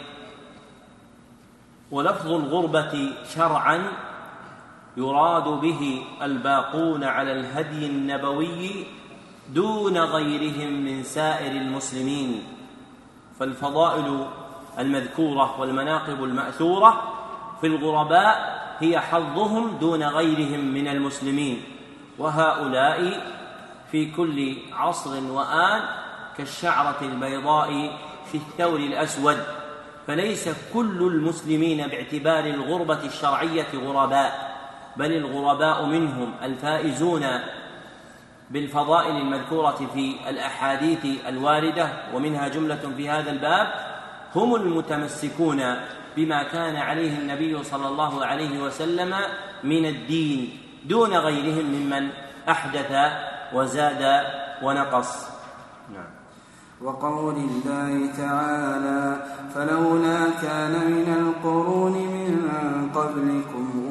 ولفظ الغربة شرعا يراد به الباقون على الهدي النبوي دون غيرهم من سائر المسلمين، فالفضائل المذكورة والمناقب المأثورة في الغرباء هي حظهم دون غيرهم من المسلمين، وهؤلاء في كل عصر وآن كالشعرة البيضاء في الثور الأسود، فليس كل المسلمين باعتبار الغربة الشرعية غرباء، بل الغرباء منهم الفائزون بالفضائل المذكورة في الأحاديث الواردة، ومنها جملة في هذا الباب، هم المتمسكون بما كان عليه النبي صلى الله عليه وسلم من الدين دون غيرهم ممن أحدث وزاد ونقص. نعم. وقول الله تعالى: فلولا كان من القرون من قبلكم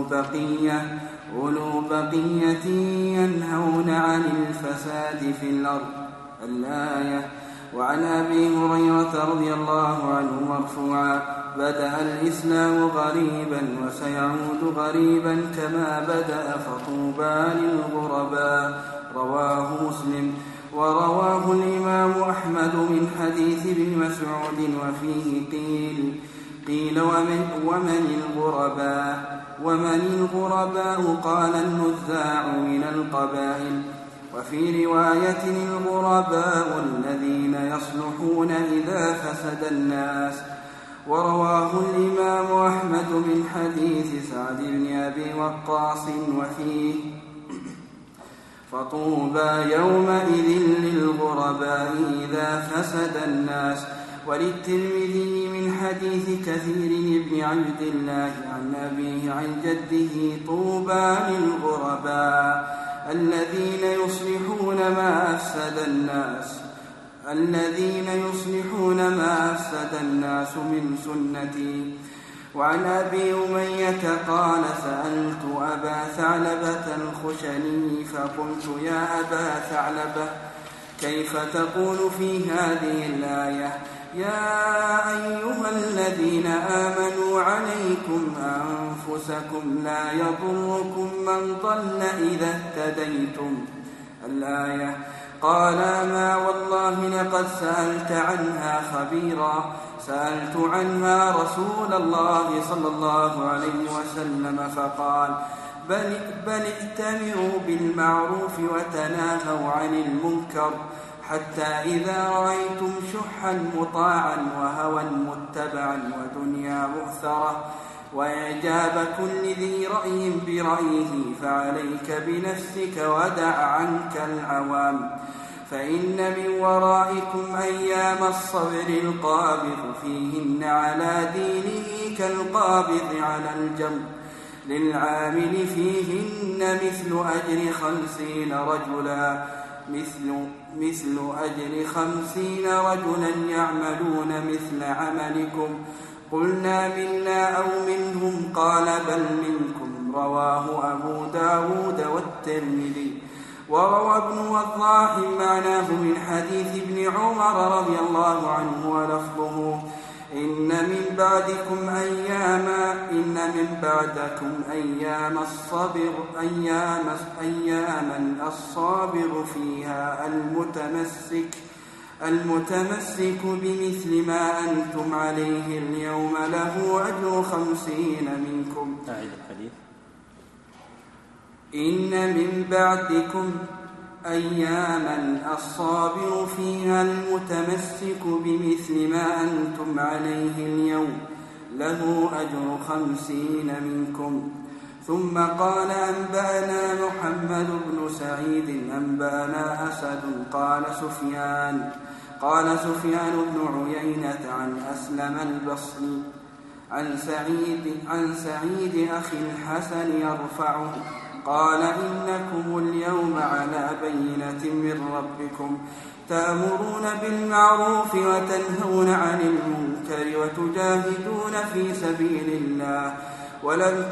أولو بقية ينهون عن الفساد في الأرض، الآية. وعن أبي هريرة رضي الله عنه مرفوعا: بدأ الإسلام غريبا وسيعود غريبا كما بدأ فطوبى للغرباء، رواه مسلم. ورواه الإمام أحمد من حديث ابن مسعود وفيه قيل ومن الغرباء؟ قال: النزاع من القبائل. وفي رواية: الغرباء الذين يصلحون إذا فسد الناس. ورواه الإمام أحمد من حديث سعد بن أبي وقاص وفيه: فطوبى يومئذ للغرباء إذا فسد الناس. وللترمذي من حديث كثير بن عبد الله عن أبيه عن جده: طوبى للغرباء الذين يصلحون ما أفسد الناس من سنتي. وعن أبي أمية قال سألت أبا ثعلبة الخشني فقلت يا أبا ثعلبة كيف تقول في هذه الآية يا أيها الذين آمنوا عليكم أنفسكم لا يضركم من ضل إذا اهتديتم الآية؟ قال ما والله لقد سألت عنها خبيرا، سألت عنها رسول الله صلى الله عليه وسلم فقال بل ائتمروا بالمعروف وتناهوا عن المنكر، حتى إذا رأيتم شحا مطاعا وهوى متبعا ودنيا مؤثرة وإعجاب كل ذي رأي برأيه فعليك بنفسك ودع عنك العوام، فإن من ورائكم أيام الصبر القابض فيهن على دينه كالقابض على الجمر، للعامل فيهن مثل أجر 50 رجلا يعملون مثل عملكم، قلنا منا أو منهم قال بل منكم، رواه أبو داود والترمذي. وروى ابن وضاح معناه من حديث ابن عمر رضي الله عنه ولفظه إن من بعدكم أياما الصابر فيها المتمسك بمثل ما أنتم عليه اليوم له أجر 50 منكم. إن من بعدكم أياما الصابر فيها المتمسك بمثل ما أنتم عليه اليوم له أجر 50 منكم. ثم قال أنبأنا محمد بن سعيد أنبأنا أسد قال سفيان بن عيينة عن أسلم البصري عن سعيد أخي الحسن يرفعه قال إنكم اليوم على بينة من ربكم تأمرون بالمعروف وتنهون عن المنكر وتجاهدون في سبيل الله ولم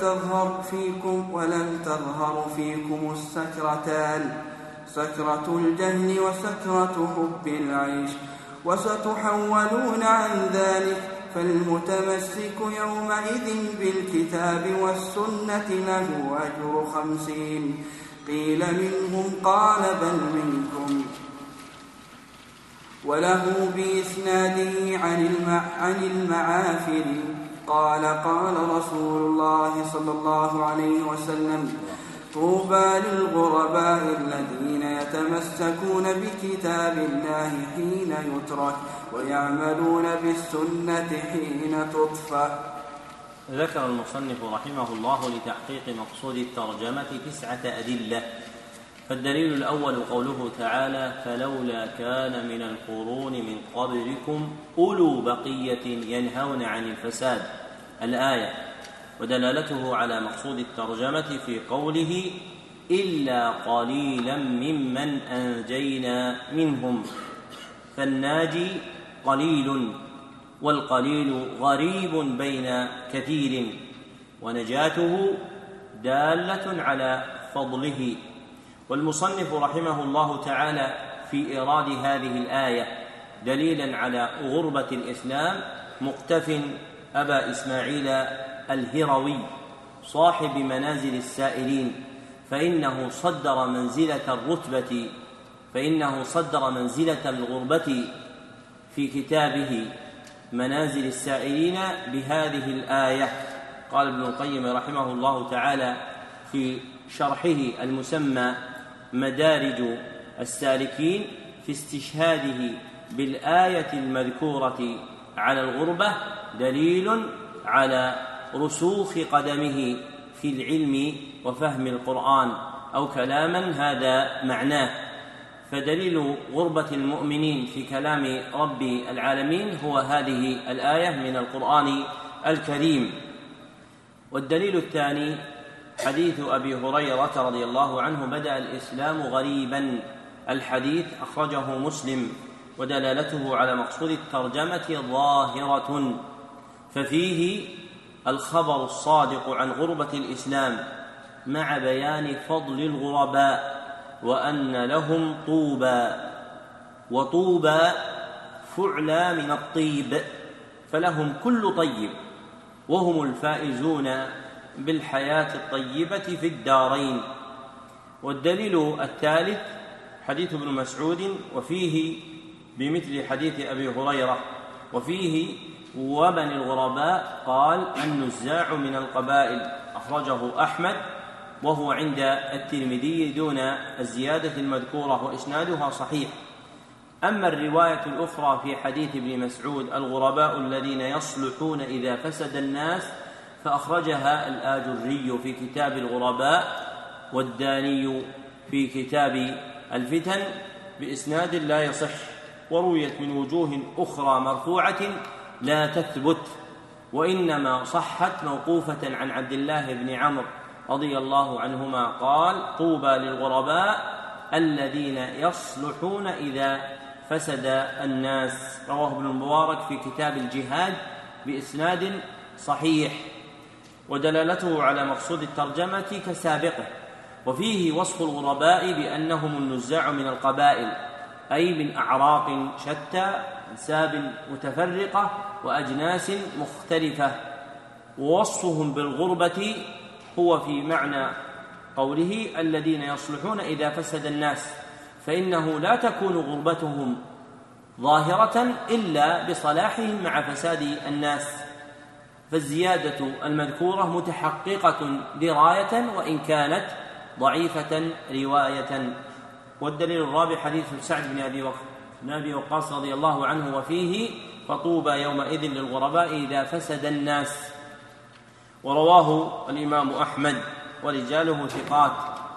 تظهر فيكم السكرتان، سكرة الجهل وسكرة حب العيش، وستحولون عن ذلك، فالمتمسك يومئذ بالكتاب والسنة له أجر 50. قيل منهم قال بل منكم. وله بإسناده عن المعافري قال رسول الله صلى الله عليه وسلم طوبى للغرباء الذين يتمسكون بكتاب الله حين يترك ويعملون بالسنة حين تطفى. ذكر المصنف رحمه الله لتحقيق مقصود الترجمة 9 أدلة. فالدليل الأول قوله تعالى فلولا كان من القرون من قبلكم أولو بقية ينهون عن الفساد الآية، ودلالته على مقصود الترجمة في قوله إلا قليلا ممن أنجينا منهم، فالناجي قليل والقليل غريب بين كثير، ونجاته دالة على فضله. والمصنف رحمه الله تعالى في إيراد هذه الآية دليلا على غربة الإسلام مقتف أبا إسماعيل الهروي صاحب منازل السائلين، فإنه صدر منزلة الغربة في كتابه منازل السائلين بهذه الآية. قال ابن القيم رحمه الله تعالى في شرحه المسمى مدارج السالكين في استشهاده بالآية المذكورة على الغربة دليل على رسوخ قدمه في العلم وفهم القرآن، أو كلاما هذا معناه. فدليل غربة المؤمنين في كلام رب العالمين هو هذه الآية من القرآن الكريم. والدليل الثاني حديث أبي هريرة رضي الله عنه بدأ الإسلام غريبا، الحديث أخرجه مسلم، ودلالته على مقصود الترجمة ظاهرة، ففيه الخبر الصادق عن غربة الإسلام مع بيان فضل الغرباء وأن لهم طوبى، وطوبى فعلى من الطيب، فلهم كل طيب، وهم الفائزون بالحياة الطيبة في الدارين. والدليل الثالث حديث ابن مسعود وفيه بمثل حديث أبي هريرة، وفيه وبن الغرباء قال النزاع من القبائل، أخرجه أحمد وهو عند الترمذي دون الزيادة المذكورة وإسنادها صحيح. أما الرواية الأخرى في حديث ابن مسعود الغرباء الذين يصلحون إذا فسد الناس، فأخرجها الآجري في كتاب الغرباء والداني في كتاب الفتن بإسناد لا يصح، ورويت من وجوه أخرى مرفوعة لا تثبت، وإنما صحت موقوفة عن عبد الله بن عمرو رضي الله عنهما قال طوبى للغرباء الذين يصلحون إذا فسد الناس، رواه ابن المبارك في كتاب الجهاد بإسناد صحيح. ودلالته على مقصود الترجمة كسابقه، وفيه وصف الغرباء بأنهم النزاع من القبائل، أي من أعراق شتى، أنساب متفرقة وأجناس مختلفة، ووصفهم بالغربة هو في معنى قوله الذين يصلحون إذا فسد الناس، فإنه لا تكون غربتهم ظاهرة إلا بصلاحهم مع فساد الناس، فالزيادة المذكورة متحققة دراية وإن كانت ضعيفة رواية. والدليل الرابع حديث سعد بن أبي وقاص رضي الله عنه وفيه فطوبى يومئذ للغرباء إذا فسد الناس، ورواه الإمام أحمد ورجاله ثقات،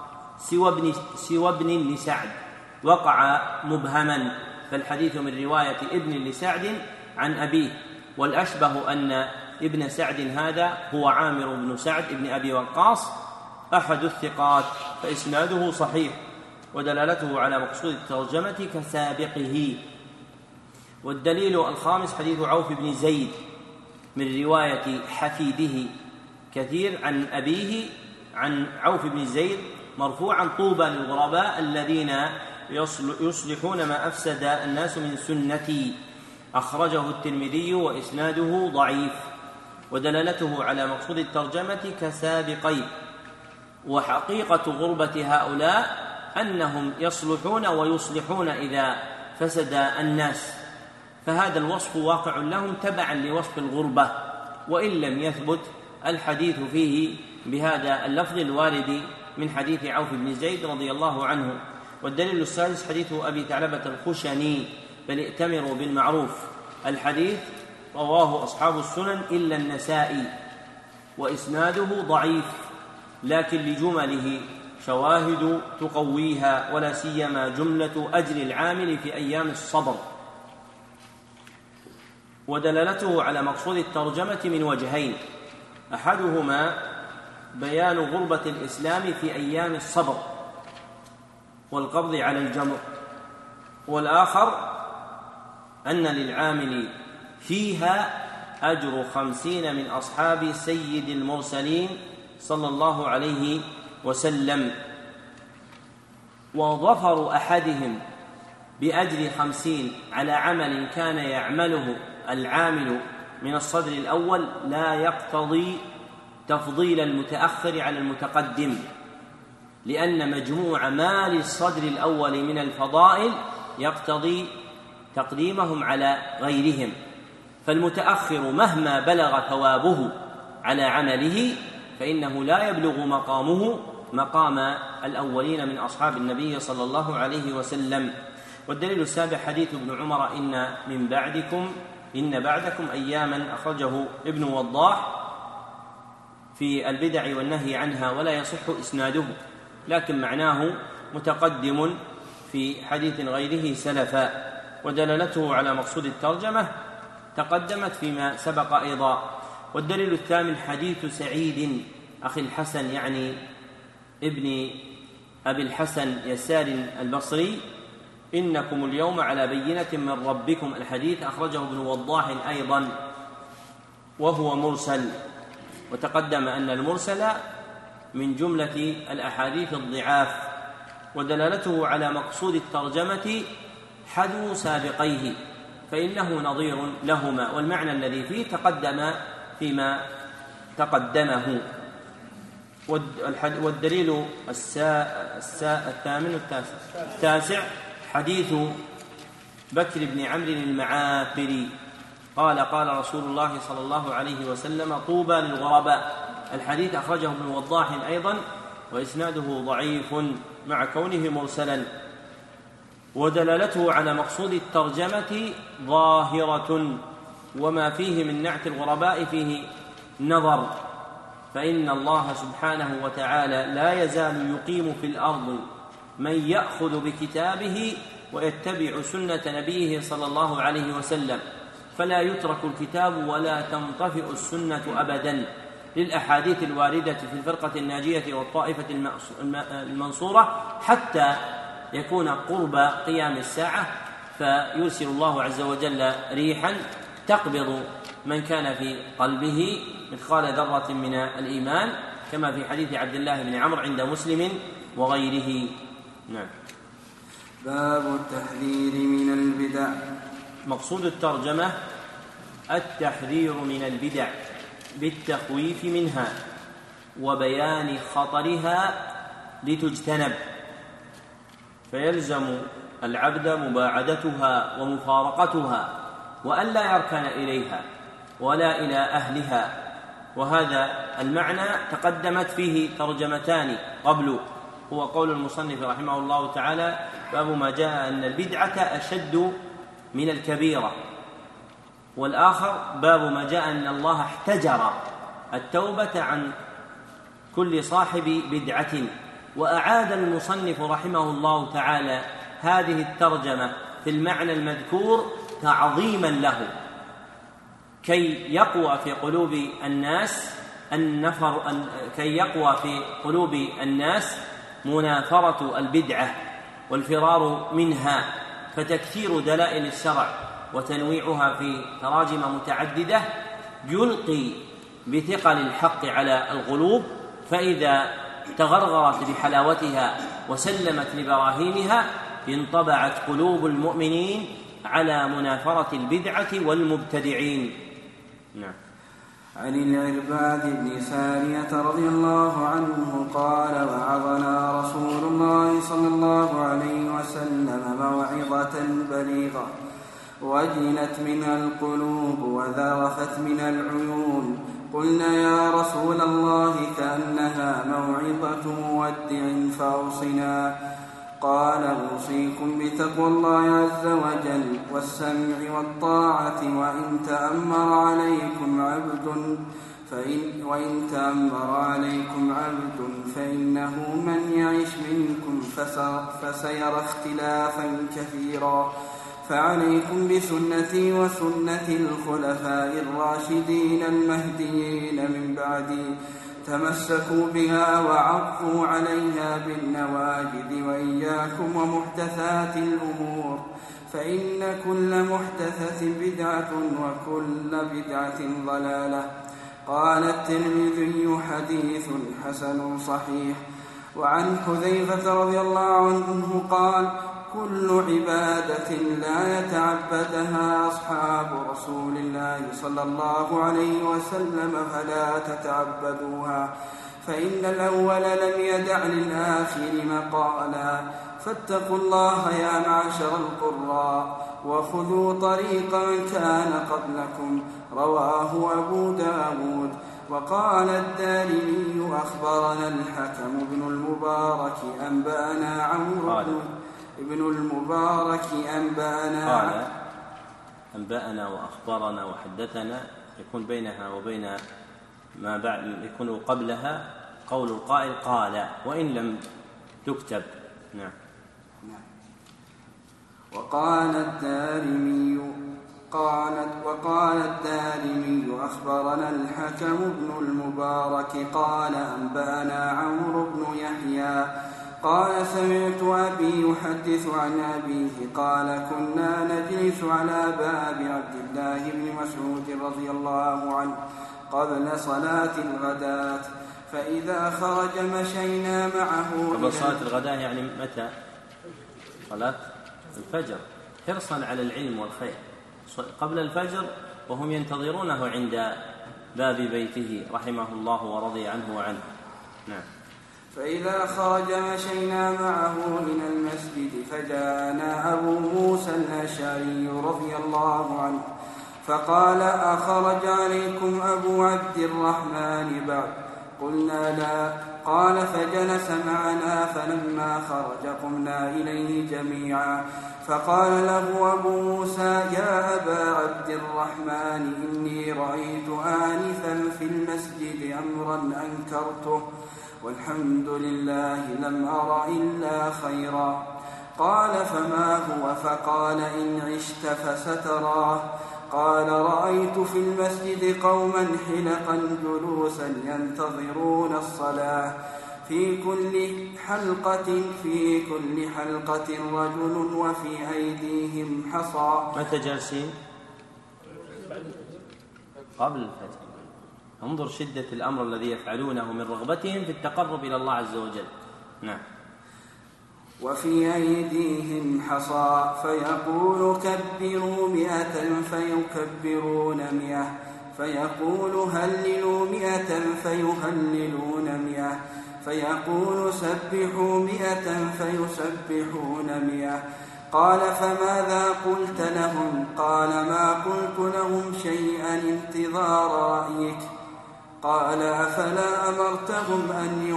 سوى ابن لسعد وقع مبهما، فالحديث من رواية ابن لسعد عن أبيه، والأشبه أن ابن سعد هذا هو عامر بن سعد ابن أبي وقاص أحد الثقات، فإسناده صحيح، ودلالته على مقصود الترجمة كسابقه. والدليل الخامس حديث عوف بن زيد من رواية حفيده كثير عن أبيه عن عوف بن زيد مرفوعا طوبى للغرباء الذين يصلحون ما أفسد الناس من سنتي، أخرجه الترمذي وإسناده ضعيف. ودلالته على مقصود الترجمة كسابقين. وحقيقة غربة هؤلاء أنهم يصلحون ويصلحون إذا فسد الناس، فهذا الوصف واقع لهم تبعا لوصف الغربة، وإن لم يثبت الحديث فيه بهذا اللفظ الوارد من حديث عوف بن زيد رضي الله عنه. والدليل السادس حديث أبي ثعلبة الخشني بل ائتمروا بالمعروف، الحديث رواه أصحاب السنن إلا النسائي، وإسناده ضعيف لكن لجمله شواهد تقويها، ولا سيما جملة أجر العامل في أيام الصبر. ودلالته على مقصود الترجمة من وجهين، أحدهما بيان غربة الإسلام في أيام الصبر والقبض على الجمر، والآخر أن للعامل فيها أجر 50 من أصحاب سيد المرسلين صلى الله عليه وسلم، وظفر أحدهم بأجر 50 على عمل كان يعمله العامل من الصدر الأول لا يقتضي تفضيل المتأخر على المتقدم، لأن مجموع ما للصدر الأول من الفضائل يقتضي تقديمهم على غيرهم، فالمتأخر مهما بلغ ثوابه على عمله فإنه لا يبلغ مقامه مقام الأولين من أصحاب النبي صلى الله عليه وسلم. والدليل السابع حديث ابن عمر إن بعدكم أياما، أخرجه ابن وضاح في البدع والنهي عنها، ولا يصح إسناده، لكن معناه متقدم في حديث غيره سلفا. ودلالته على مقصود الترجمة تقدمت فيما سبق أيضا. والدليل الثامن حديث سعيد أخي الحسن يعني ابن أبي الحسن يسار البصري إنكم اليوم على بينة من ربكم، الحديث أخرجه ابن وضاح أيضا وهو مرسل. وتقدم أن المرسل من جملة الأحاديث الضعاف، ودلالته على مقصود الترجمة حذو سابقيه فإنه نظير لهما، والمعنى الذي فيه تقدم فيما تقدمه. والدليل التاسع حديث بكر بن عمرو المعافري قال قال رسول الله صلى الله عليه وسلم: طوبى للغرباء. الحديث أخرجه ابن وضاح أيضا، وإسناده ضعيف مع كونه مرسلا. ودلالته على مقصود الترجمة ظاهرة، وما فيه من نعت الغرباء فيه نظر، فإن الله سبحانه وتعالى لا يزال يقيم في الأرض من يأخذ بكتابه ويتبع سنة نبيه صلى الله عليه وسلم، فلا يترك الكتاب ولا تنطفئ السنة أبدا، للأحاديث الواردة في الفرقة الناجية والطائفة المنصورة، حتى يكون قرب قيام الساعة فيرسل الله عز وجل ريحا تقبض من كان في قلبه مثقال ذرة من الإيمان، كما في حديث عبد الله بن عمرو عند مسلم وغيره. نعم. باب التحذير من البدع. مقصود الترجمة التحذير من البدع بالتخويف منها وبيان خطرها لتجتنب، فيلزم العبد مباعدتها ومفارقتها، وألا يركن إليها ولا إلى أهلها. وهذا المعنى تقدمت فيه ترجمتان قبل، هو قول المصنف رحمه الله تعالى: باب ما جاء أن البدعة أشد من الكبيرة، والآخر باب ما جاء أن الله احتجر التوبة عن كل صاحب بدعة. وأعاد المصنف رحمه الله تعالى هذه الترجمة في المعنى المذكور تعظيما له، كي يقوى في قلوب الناس منافرة البدعة والفرار منها، فتكثير دلائل الشرع وتنويعها في تراجم متعددة يلقي بثقل الحق على القلوب، فإذا تغرغرت بحلاوتها وسلمت لبراهينها انطبعت قلوب المؤمنين على منافرة البدعة والمبتدعين. نعم. عن العرباض بن سارية رضي الله عنه قال: وعظنا رسول الله صلى الله عليه وسلم موعظة بليغة وجلت منها القلوب وذرفت منها العيون. قلنا: يا رسول الله كأنها موعظة مودع فأوصنا. قال: أوصيكم بتقوى الله عز وجل والسمع والطاعة، وإن تأمر عليكم عبد فإنه من يعش منكم فسيرى اختلافا كثيرا، فعليكم بسنتي وسنة الخلفاء الراشدين المهديين من بعدي، تمسكوا بها وعضوا عليها بالنواجذ، وإياكم ومحدثات الأمور، فإن كل محدثة بدعة وكل بدعة ضلالة. قال الترمذي: حديث حسن صحيح. وعن حذيفة رضي الله عنه قال: كل عبادة لا يتعبدها أصحاب رسول الله صلى الله عليه وسلم فلا تتعبدوها، فإن الأول لم يدع للآخر مقالا، فاتقوا الله يا معشر القراء وخذوا طريق من كان قبلكم. رواه أبو داود. وقال الدارمي: أخبرنا الحكم بن المبارك أنبأنا عمرو ابن المبارك أنبأنا وأخبرنا وحدثنا، يكون بينها وبين ما بعد يكون قبلها قول القائل قال وإن لم تكتب. نعم. وقال الدارمي أخبرنا الحكم بن المبارك قال أنبأنا عمرو بن يحيى قال سمعت أبي يحدث عن أبيه قال كنا نجلس على باب عبد الله بن مسعود رضي الله عنه قبل صلاة الغداة، فإذا خرج مشينا معه. قبل صلاة الغداة يعني متى؟ صلاة الفجر، حرصا على العلم والخير قبل الفجر، وهم ينتظرونه عند باب بيته رحمه الله ورضي عنه وعنه. نعم. فإذا خرج مشينا معه إلى المسجد، فجاءنا أبو موسى الأشعري رضي الله عنه فقال: أخرج عليكم أبو عبد الرحمن بعد؟ قلنا: لا. قال: فجلس معنا، فلما خرج قمنا إليه جميعا، فقال له أبو موسى: يا أبا عبد الرحمن، إني رأيت آنفا في المسجد أمرا أنكرته، والحمد لله لم أر إلا خيرا. قال: فما هو؟ فقال: إن عشت فستراه. قال: رأيت في المسجد قوما حلقا جلوسا ينتظرون الصلاة، في كل حلقة رجل وفي أيديهم حصى. متى جالسين؟ قبل الفجر. انظر شدة الأمر الذي يفعلونه من رغبتهم في التقرب إلى الله عز وجل. نعم. وفي أيديهم حصى، فيقول: كبروا 100 فيكبرون 100، فيقول: هللوا 100 فيهللون 100، فيقول: سبحوا 100 فيسبحون 100. قال: فماذا قلت لهم؟ قال: ما قلت لهم شيئا انتظار رأيك. قال: أفلا أمرتهم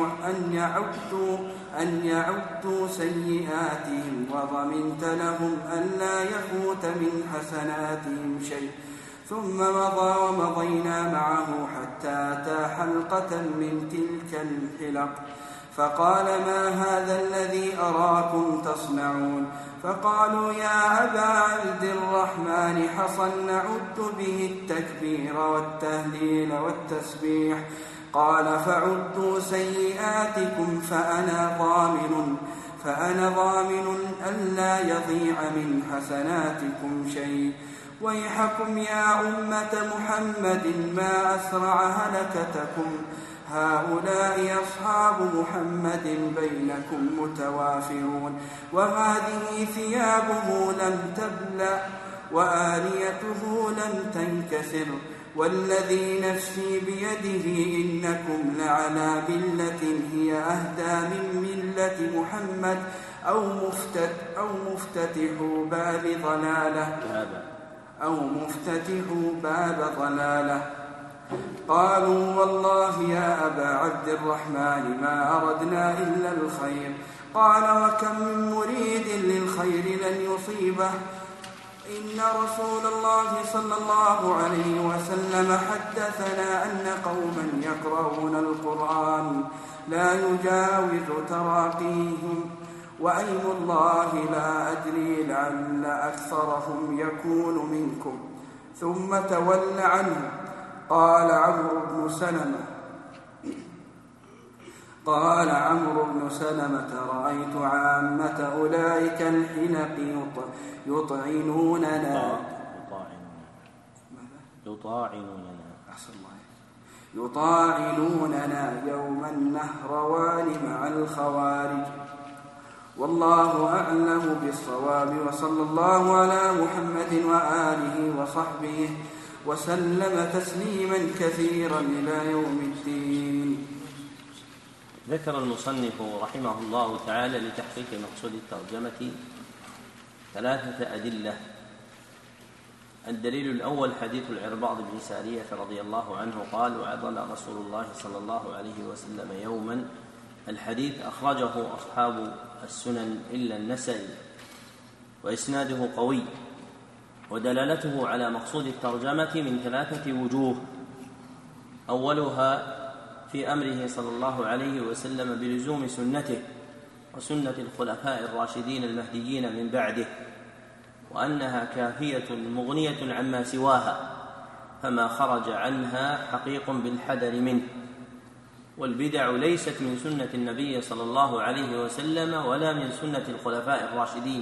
أن يعدوا سيئاتهم، وضمنت لهم ألا يفوت من حسناتهم شيء؟ ثم مضى ومضينا معه حتى أتى حلقة من تلك الحلق، فقال: ما هذا الذي أراكم تصنعون؟ فقالوا: يا أبا عبد الرحمن، حصى نعد به التكبير والتهليل والتسبيح. قال: فعدوا سيئاتكم، فأنا ضامن ألا يضيع من حسناتكم شيء. ويحكم يا أمة محمد ما أسرع هلكتكم، هؤلاء أصحاب محمد بينكم متوافرون، وهذه ثيابه لم تبلى وآليته لم تنكسر، والذي نفسي بيده إنكم لعلى ملة هي أهدى من ملة محمد، أو مفتتح باب ضلالة. قالوا: والله يا أبا عبد الرحمن ما أردنا إلا الخير. قال: وكم من مريد للخير لن يصيبه. إن رسول الله صلى الله عليه وسلم حدثنا أن قوما يقرؤون القرآن لا يجاوز تراقيهم، وأيم الله لا أدري، لعل أكثرهم يكون منكم. ثم تولى عنه. قال عمرو بن سلمة: رأيت عامة أولئك الحلق يطاعنوننا يوم النهروان مع الخوارج. والله أعلم بالصواب، وصلى الله على محمد وآله وصحبه وسلم تسليما كثيرا إلى يوم الدين. ذكر المصنف رحمه الله تعالى لتحقيق مقصود الترجمة 3 أدلة. الدليل الأول حديث العرباض بن سارية رضي الله عنه قال: وعظنا رسول الله صلى الله عليه وسلم يوما. الحديث أخرجه أصحاب السنن إلا النسائي، وإسناده قوي، ودلالته على مقصود الترجمة من 3 وجوه. أولها في أمره صلى الله عليه وسلم بلزوم سنته وسنة الخلفاء الراشدين المهديين من بعده، وأنها كافية مغنية عما سواها، فما خرج عنها حقيق بالحذر منه، والبدع ليست من سنة النبي صلى الله عليه وسلم ولا من سنة الخلفاء الراشدين.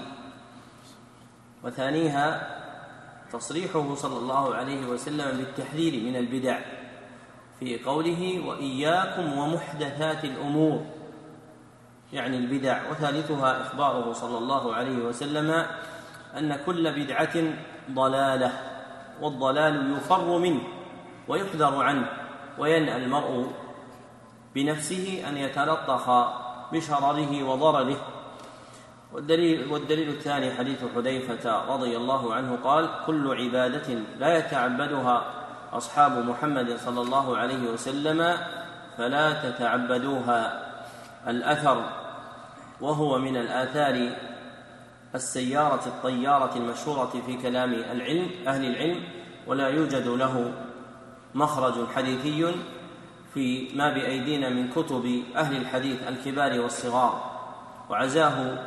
وثانيها تصريحه صلى الله عليه وسلم بالتحذير من البدع، في قوله وإياكم ومحدثات الأمور، يعني البدع. وثالثها إخباره صلى الله عليه وسلم أن كل بدعة ضلالة، والضلال يفر منه ويحذر عنه، وينأى المرء بنفسه أن يتلطخ بشرره وضرره. والدليل الثاني حديث حذيفة رضي الله عنه قال كل عبادة لا يتعبدها أصحاب محمد صلى الله عليه وسلم فلا تتعبدوها. الأثر وهو من الآثار السيارة الطيارة المشهورة في كلام أهل العلم، ولا يوجد له مخرج حديثي في ما بأيدينا من كتب أهل الحديث الكبار والصغار. وعزاه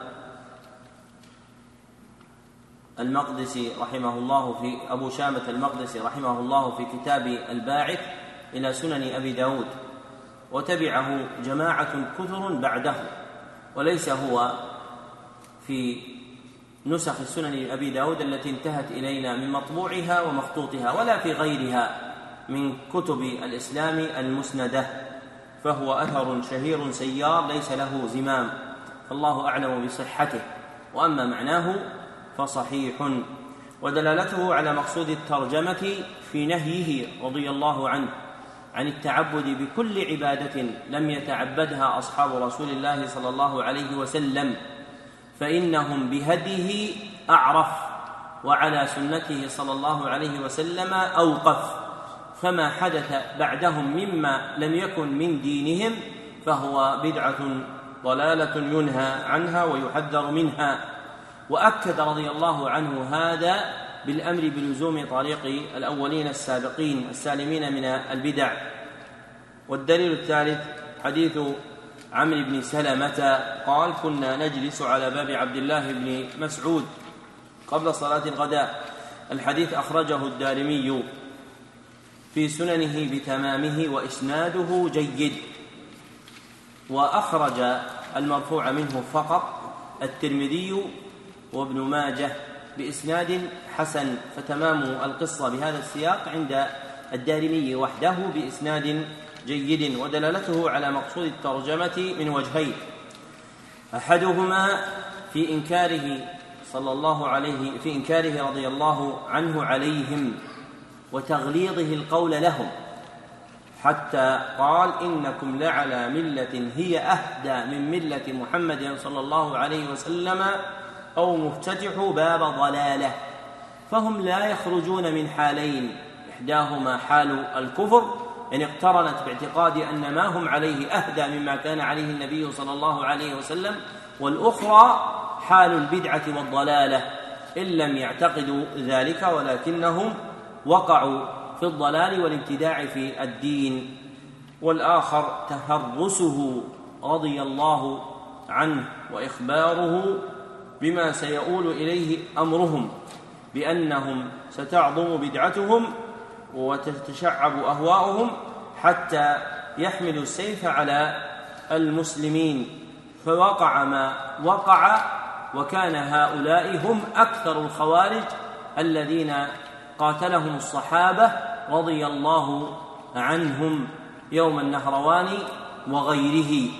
المقدسي رحمه الله في أبو شامة المقدسي رحمه الله في كتاب الباعث إلى سنن أبي داود، وتبعه جماعة كثر بعده، وليس هو في نسخ السنن أبي داود التي انتهت إلينا من مطبوعها ومخطوطها، ولا في غيرها من كتب الإسلام المسندة، فهو أثر شهير سيار ليس له زمام، فالله أعلم بصحته، وأما معناه فصحيح. ودلالته على مقصود الترجمة في نهيه رضي الله عنه عن التعبد بكل عبادة لم يتعبدها أصحاب رسول الله صلى الله عليه وسلم، فإنهم بهديه أعرف، وعلى سنته صلى الله عليه وسلم أوقف، فما حدث بعدهم مما لم يكن من دينهم فهو بدعة ضلالة ينهى عنها ويحذر منها. وأكد رضي الله عنه هذا بالأمر بلزوم طريق الأولين السابقين السالمين من البدع. والدليل الثالث حديث عمرو بن سلمة قال كنا نجلس على باب عبد الله بن مسعود قبل صلاة الغداء. الحديث أخرجه الدارمي في سننه بتمامه وإسناده جيد، وأخرج المرفوع منه فقط الترمذي وابن ماجه بإسناد حسن، فتمام القصة بهذا السياق عند الدارمي وحده بإسناد جيد. ودلالته على مقصود الترجمة من وجهين: أحدهما في إنكاره رضي الله عنه عليهم وتغليظه القول لهم، حتى قال إنكم لعلى ملة هي أهدى من ملة محمد صلى الله عليه وسلم أو مفتتح باب ضلالة. فهم لا يخرجون من حالين: إحداهما حال الكفر إن اقترنت باعتقاد أن ما هم عليه أهدى مما كان عليه النبي صلى الله عليه وسلم، والأخرى حال البدعة والضلالة إن لم يعتقدوا ذلك ولكنهم وقعوا في الضلال والابتداع في الدين. والآخر تهرسه رضي الله عنه وإخباره بما سيؤول إليه أمرهم، بأنهم ستعظم بدعتهم وتتشعب أهواؤهم حتى يحملوا السيف على المسلمين، فوقع ما وقع، وكان هؤلاء هم أكثر الخوارج الذين قاتلهم الصحابة رضي الله عنهم يوم النهروان وغيره.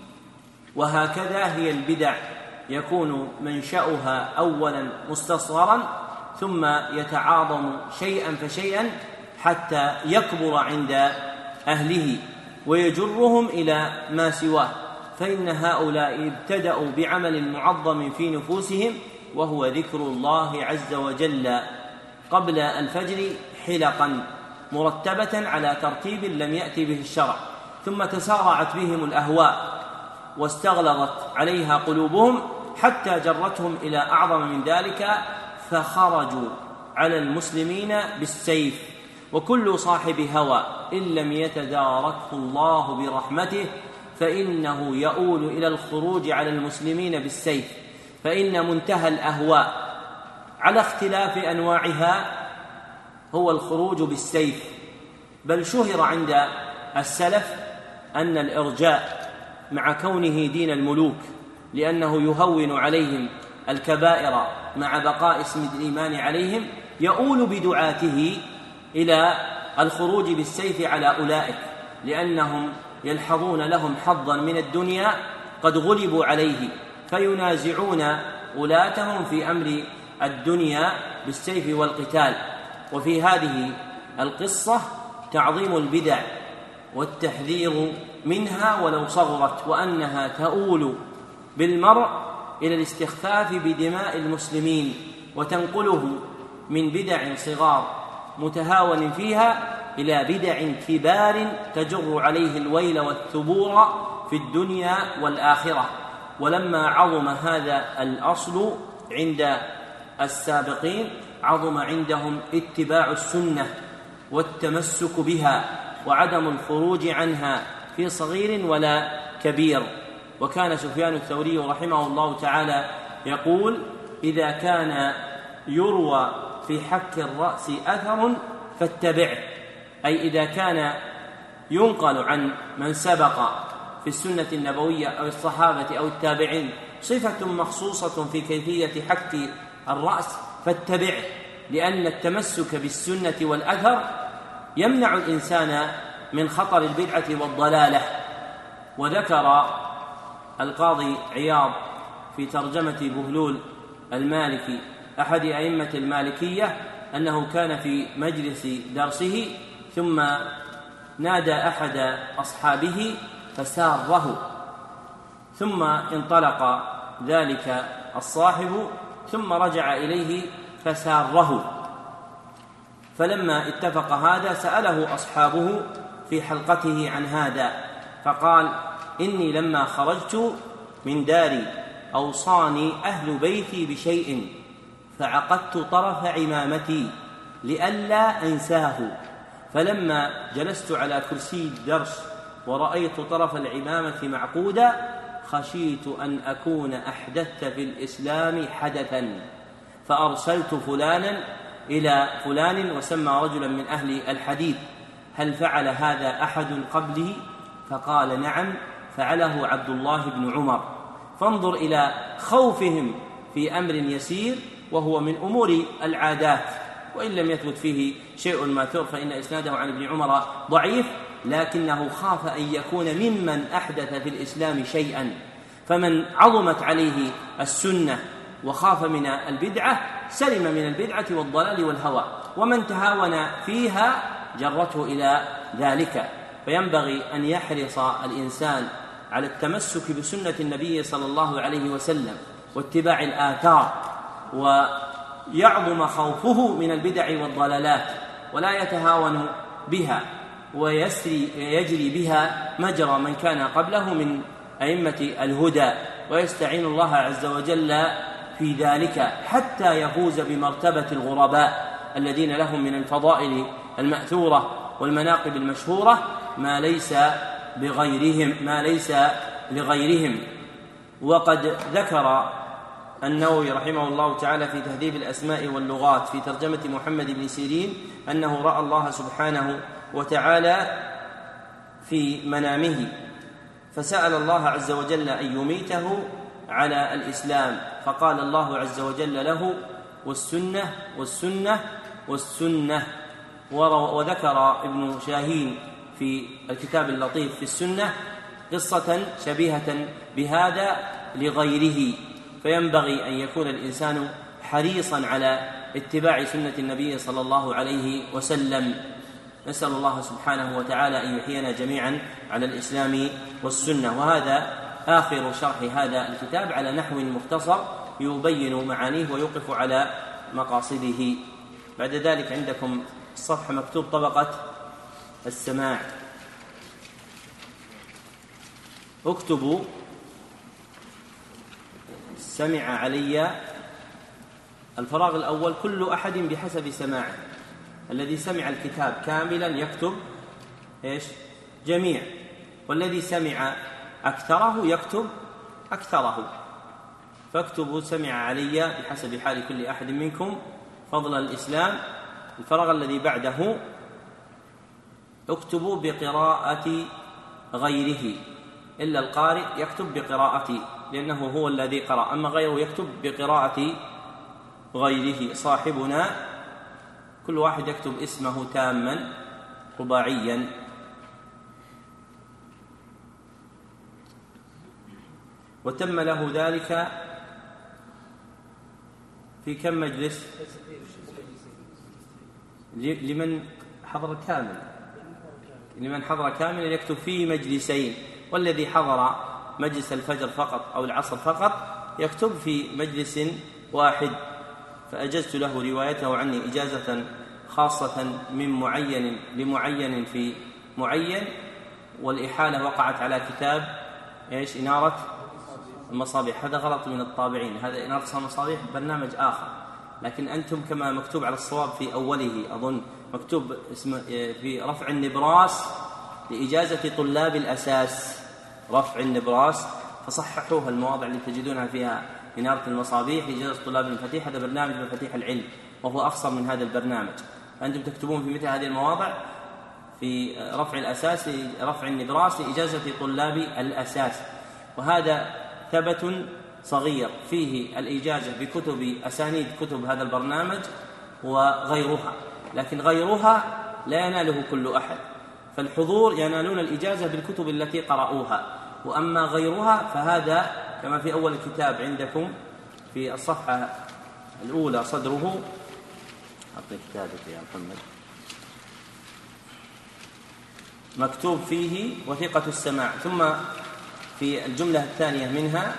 وهكذا هي البدع، يكون منشأها أولا مستصغرا ثم يتعاظم شيئا فشيئا حتى يكبر عند أهله ويجرهم إلى ما سواه، فإن هؤلاء ابتدأوا بعمل معظم في نفوسهم وهو ذكر الله عز وجل قبل الفجر حلقا مرتبة على ترتيب لم يأتي به الشرع، ثم تسارعت بهم الأهواء واستغلظت عليها قلوبهم حتى جرتهم إلى أعظم من ذلك، فخرجوا على المسلمين بالسيف. وكل صاحب هوى إن لم يتداركه الله برحمته فإنه يؤول إلى الخروج على المسلمين بالسيف، فإن منتهى الأهواء على اختلاف أنواعها هو الخروج بالسيف. بل شهر عند السلف أن الإرجاء مع كونه دين الملوك لأنه يهون عليهم الكبائر مع بقاء اسم الإيمان عليهم يؤول بدعاته إلى الخروج بالسيف على أولئك، لأنهم يلحظون لهم حظا من الدنيا قد غلبوا عليه، فينازعون ولاتهم في أمر الدنيا بالسيف والقتال. وفي هذه القصة تعظيم البدع والتحذير منها ولو صغرت، وأنها تؤول بالمرء إلى الاستخفاف بدماء المسلمين وتنقله من بدع صغار متهاون فيها إلى بدع كبار تجر عليه الويل والثبور في الدنيا والآخرة. ولما عظم هذا الأصل عند السابقين عظم عندهم اتباع السنة والتمسك بها وعدم الخروج عنها في صغير ولا كبير. وكان سفيان الثوري رحمه الله تعالى يقول: إذا كان يروى في حك الرأس أثر فاتبعه، أي إذا كان ينقل عن من سبق في السنة النبوية أو الصحابة أو التابعين صفة مخصوصة في كيفية حك الرأس فاتبعه، لأن التمسك بالسنة والأثر يمنع الإنسان من خطر البدعة والضلالة. وذكر القاضي عياض في ترجمة بهلول المالكي أحد أئمة المالكية أنه كان في مجلس درسه ثم نادى أحد أصحابه فساره، ثم انطلق ذلك الصاحب ثم رجع إليه فساره. فلما اتفق هذا سأله أصحابه في حلقته عن هذا، فقال: إني لما خرجت من داري أوصاني أهل بيتي بشيء فعقدت طرف عمامتي لئلا أنساه، فلما جلست على كرسي الدرس ورأيت طرف العمامة معقودا خشيت أن أكون أحدثت في الإسلام حدثا، فأرسلت فلانا إلى فلان وسمى رجلا من أهل الحديث: هل فعل هذا أحد قبله؟ فقال: نعم فعله عبد الله بن عمر. فانظر إلى خوفهم في أمر يسير وهو من أمور العادات، وإن لم يثبت فيه شيء ماثور فإن إسناده عن ابن عمر ضعيف، لكنه خاف أن يكون ممن أحدث في الإسلام شيئا. فمن عظمت عليه السنة وخاف من البدعة سلم من البدعة والضلال والهوى، ومن تهاون فيها جرته إلى ذلك. فينبغي أن يحرص الإنسان على التمسك بسنة النبي صلى الله عليه وسلم واتباع الآثار، ويعظم خوفه من البدع والضلالات ولا يتهاون بها ويجري بها مجرى من كان قبله من أئمة الهدى، ويستعين الله عز وجل في ذلك حتى يفوز بمرتبة الغرباء الذين لهم من الفضائل المأثورة والمناقب المشهورة ما ليس لغيرهم. وقد ذكر النووي رحمه الله تعالى في تهذيب الأسماء واللغات في ترجمة محمد بن سيرين أنه رأى الله سبحانه وتعالى في منامه فسأل الله عز وجل أن يميته على الإسلام، فقال الله عز وجل له: والسنة والسنة والسنة. وذكر ابن شاهين في الكتاب اللطيف في السنة قصة شبيهة بهذا لغيره. فينبغي أن يكون الإنسان حريصا على اتباع سنة النبي صلى الله عليه وسلم. نسأل الله سبحانه وتعالى أن يحيينا جميعا على الإسلام والسنة. وهذا آخر شرح هذا الكتاب على نحو مختصر يبين معانيه ويوقف على مقاصده. بعد ذلك عندكم الصفحة مكتوب طبقة السماع، اكتبوا: سمع علي. الفراغ الأول كل أحد بحسب سماعه. الذي سمع الكتاب كاملا يكتب جميع، والذي سمع أكثره يكتب أكثره. فاكتبوا: سمع علي بحسب حال كل أحد منكم فضل الإسلام. الفراغ الذي بعده اكتبوا بقراءة غيره، إلا القارئ يكتب بقراءة لأنه هو الذي قرأ، أما غيره يكتب بقراءة غيره. صاحبنا كل واحد يكتب اسمه تاما رباعيا. وتم له ذلك في كم مجلس؟ لمن حضر كامل يكتب في مجلسين، والذي حضر مجلس الفجر فقط أو العصر فقط يكتب في مجلس واحد. فأجزت له روايته عني إجازة خاصة من معين لمعين في معين، والإحالة وقعت على كتاب إنارة المصابيح. هذا غلط من الطابعين، هذا إنارة المصابيح برنامج آخر، لكن أنتم كما مكتوب على الصواب في أوله أظن مكتوب اسم في رفع النبراس لإجازة طلاب الأساس، رفع النبراس، فصححوها المواضع اللي تجدونها فيها إنارة المصابيح لإجازة طلاب المفاتيح. هذا برنامج مفاتيح العلم وهو أقصر من هذا البرنامج. أنتم تكتبون في مثل هذه المواضع في رفع الأساس رفع النبراس لإجازة طلاب الأساس. وهذا ثبت صغير فيه الإجازة بكتب أسانيد كتب هذا البرنامج وغيرها، لكن غيرها لا يناله كل أحد، فالحضور ينالون الإجازة بالكتب التي قرأوها، وأما غيرها فهذا كما في أول الكتاب عندكم في الصفحة الأولى صدره، أعطي كتابك يا محمد، مكتوب فيه وثيقة السماع، ثم في الجملة الثانية منها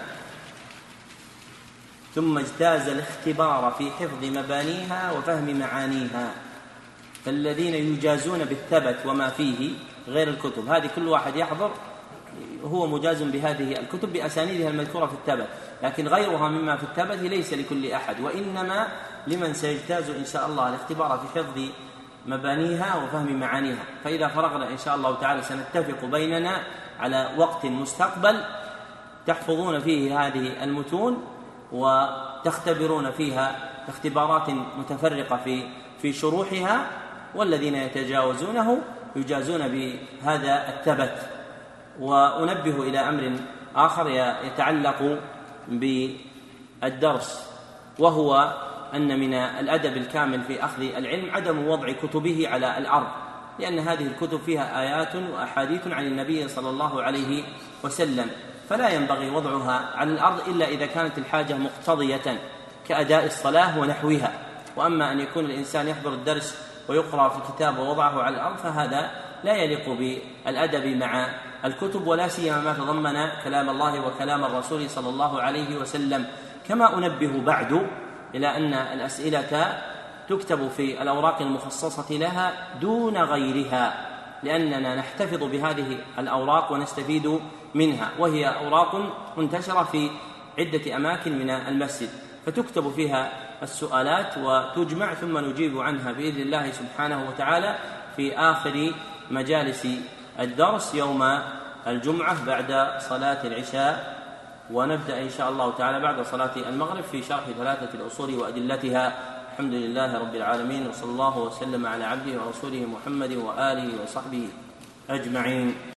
ثم اجتاز الاختبار في حفظ مبانيها وفهم معانيها، فالذين يجازون بالثبت وما فيه غير الكتب، هذه كل واحد يحضر هو مجاز بهذه الكتب بأسانيدها المذكورة في الثبت، لكن غيرها مما في الثبت ليس لكل أحد، وإنما لمن سيجتاز إن شاء الله الاختبار في حفظ مبانيها وفهم معانيها. فإذا فرغنا إن شاء الله تعالى سنتفق بيننا على وقت مستقبل تحفظون فيه هذه المتون وتختبرون فيها اختبارات متفرقة في شروحها، والذين يتجاوزونه يجازون بهذا الثبت. وأنبه إلى أمر آخر يتعلق بالدرس، وهو أن من الأدب الكامل في أخذ العلم عدم وضع كتبه على الأرض، لأن هذه الكتب فيها آيات وأحاديث عن النبي صلى الله عليه وسلم، فلا ينبغي وضعها على الأرض إلا إذا كانت الحاجة مقتضية كأداء الصلاة ونحوها. وأما أن يكون الإنسان يحضر الدرس ويقرأ في كتاب ووضعه على الأرض فهذا لا يليق بالأدب مع الكتب، ولا سيما ما تضمن كلام الله وكلام الرسول صلى الله عليه وسلم. كما أنبه بعد إلى أن الأسئلة تكتب في الأوراق المخصصة لها دون غيرها، لأننا نحتفظ بهذه الأوراق ونستفيد منها، وهي أوراق منتشرة في عدة أماكن من المسجد، فتكتب فيها السؤالات وتجمع ثم نجيب عنها بإذن الله سبحانه وتعالى في آخر مجالس الدرس يوم الجمعة بعد صلاة العشاء. ونبدأ إن شاء الله تعالى بعد صلاة المغرب في شرح 3 الأصول وأدلتها. الحمد لله رب العالمين، وصلى الله وسلم على عبده ورسوله محمد وآله وصحبه أجمعين.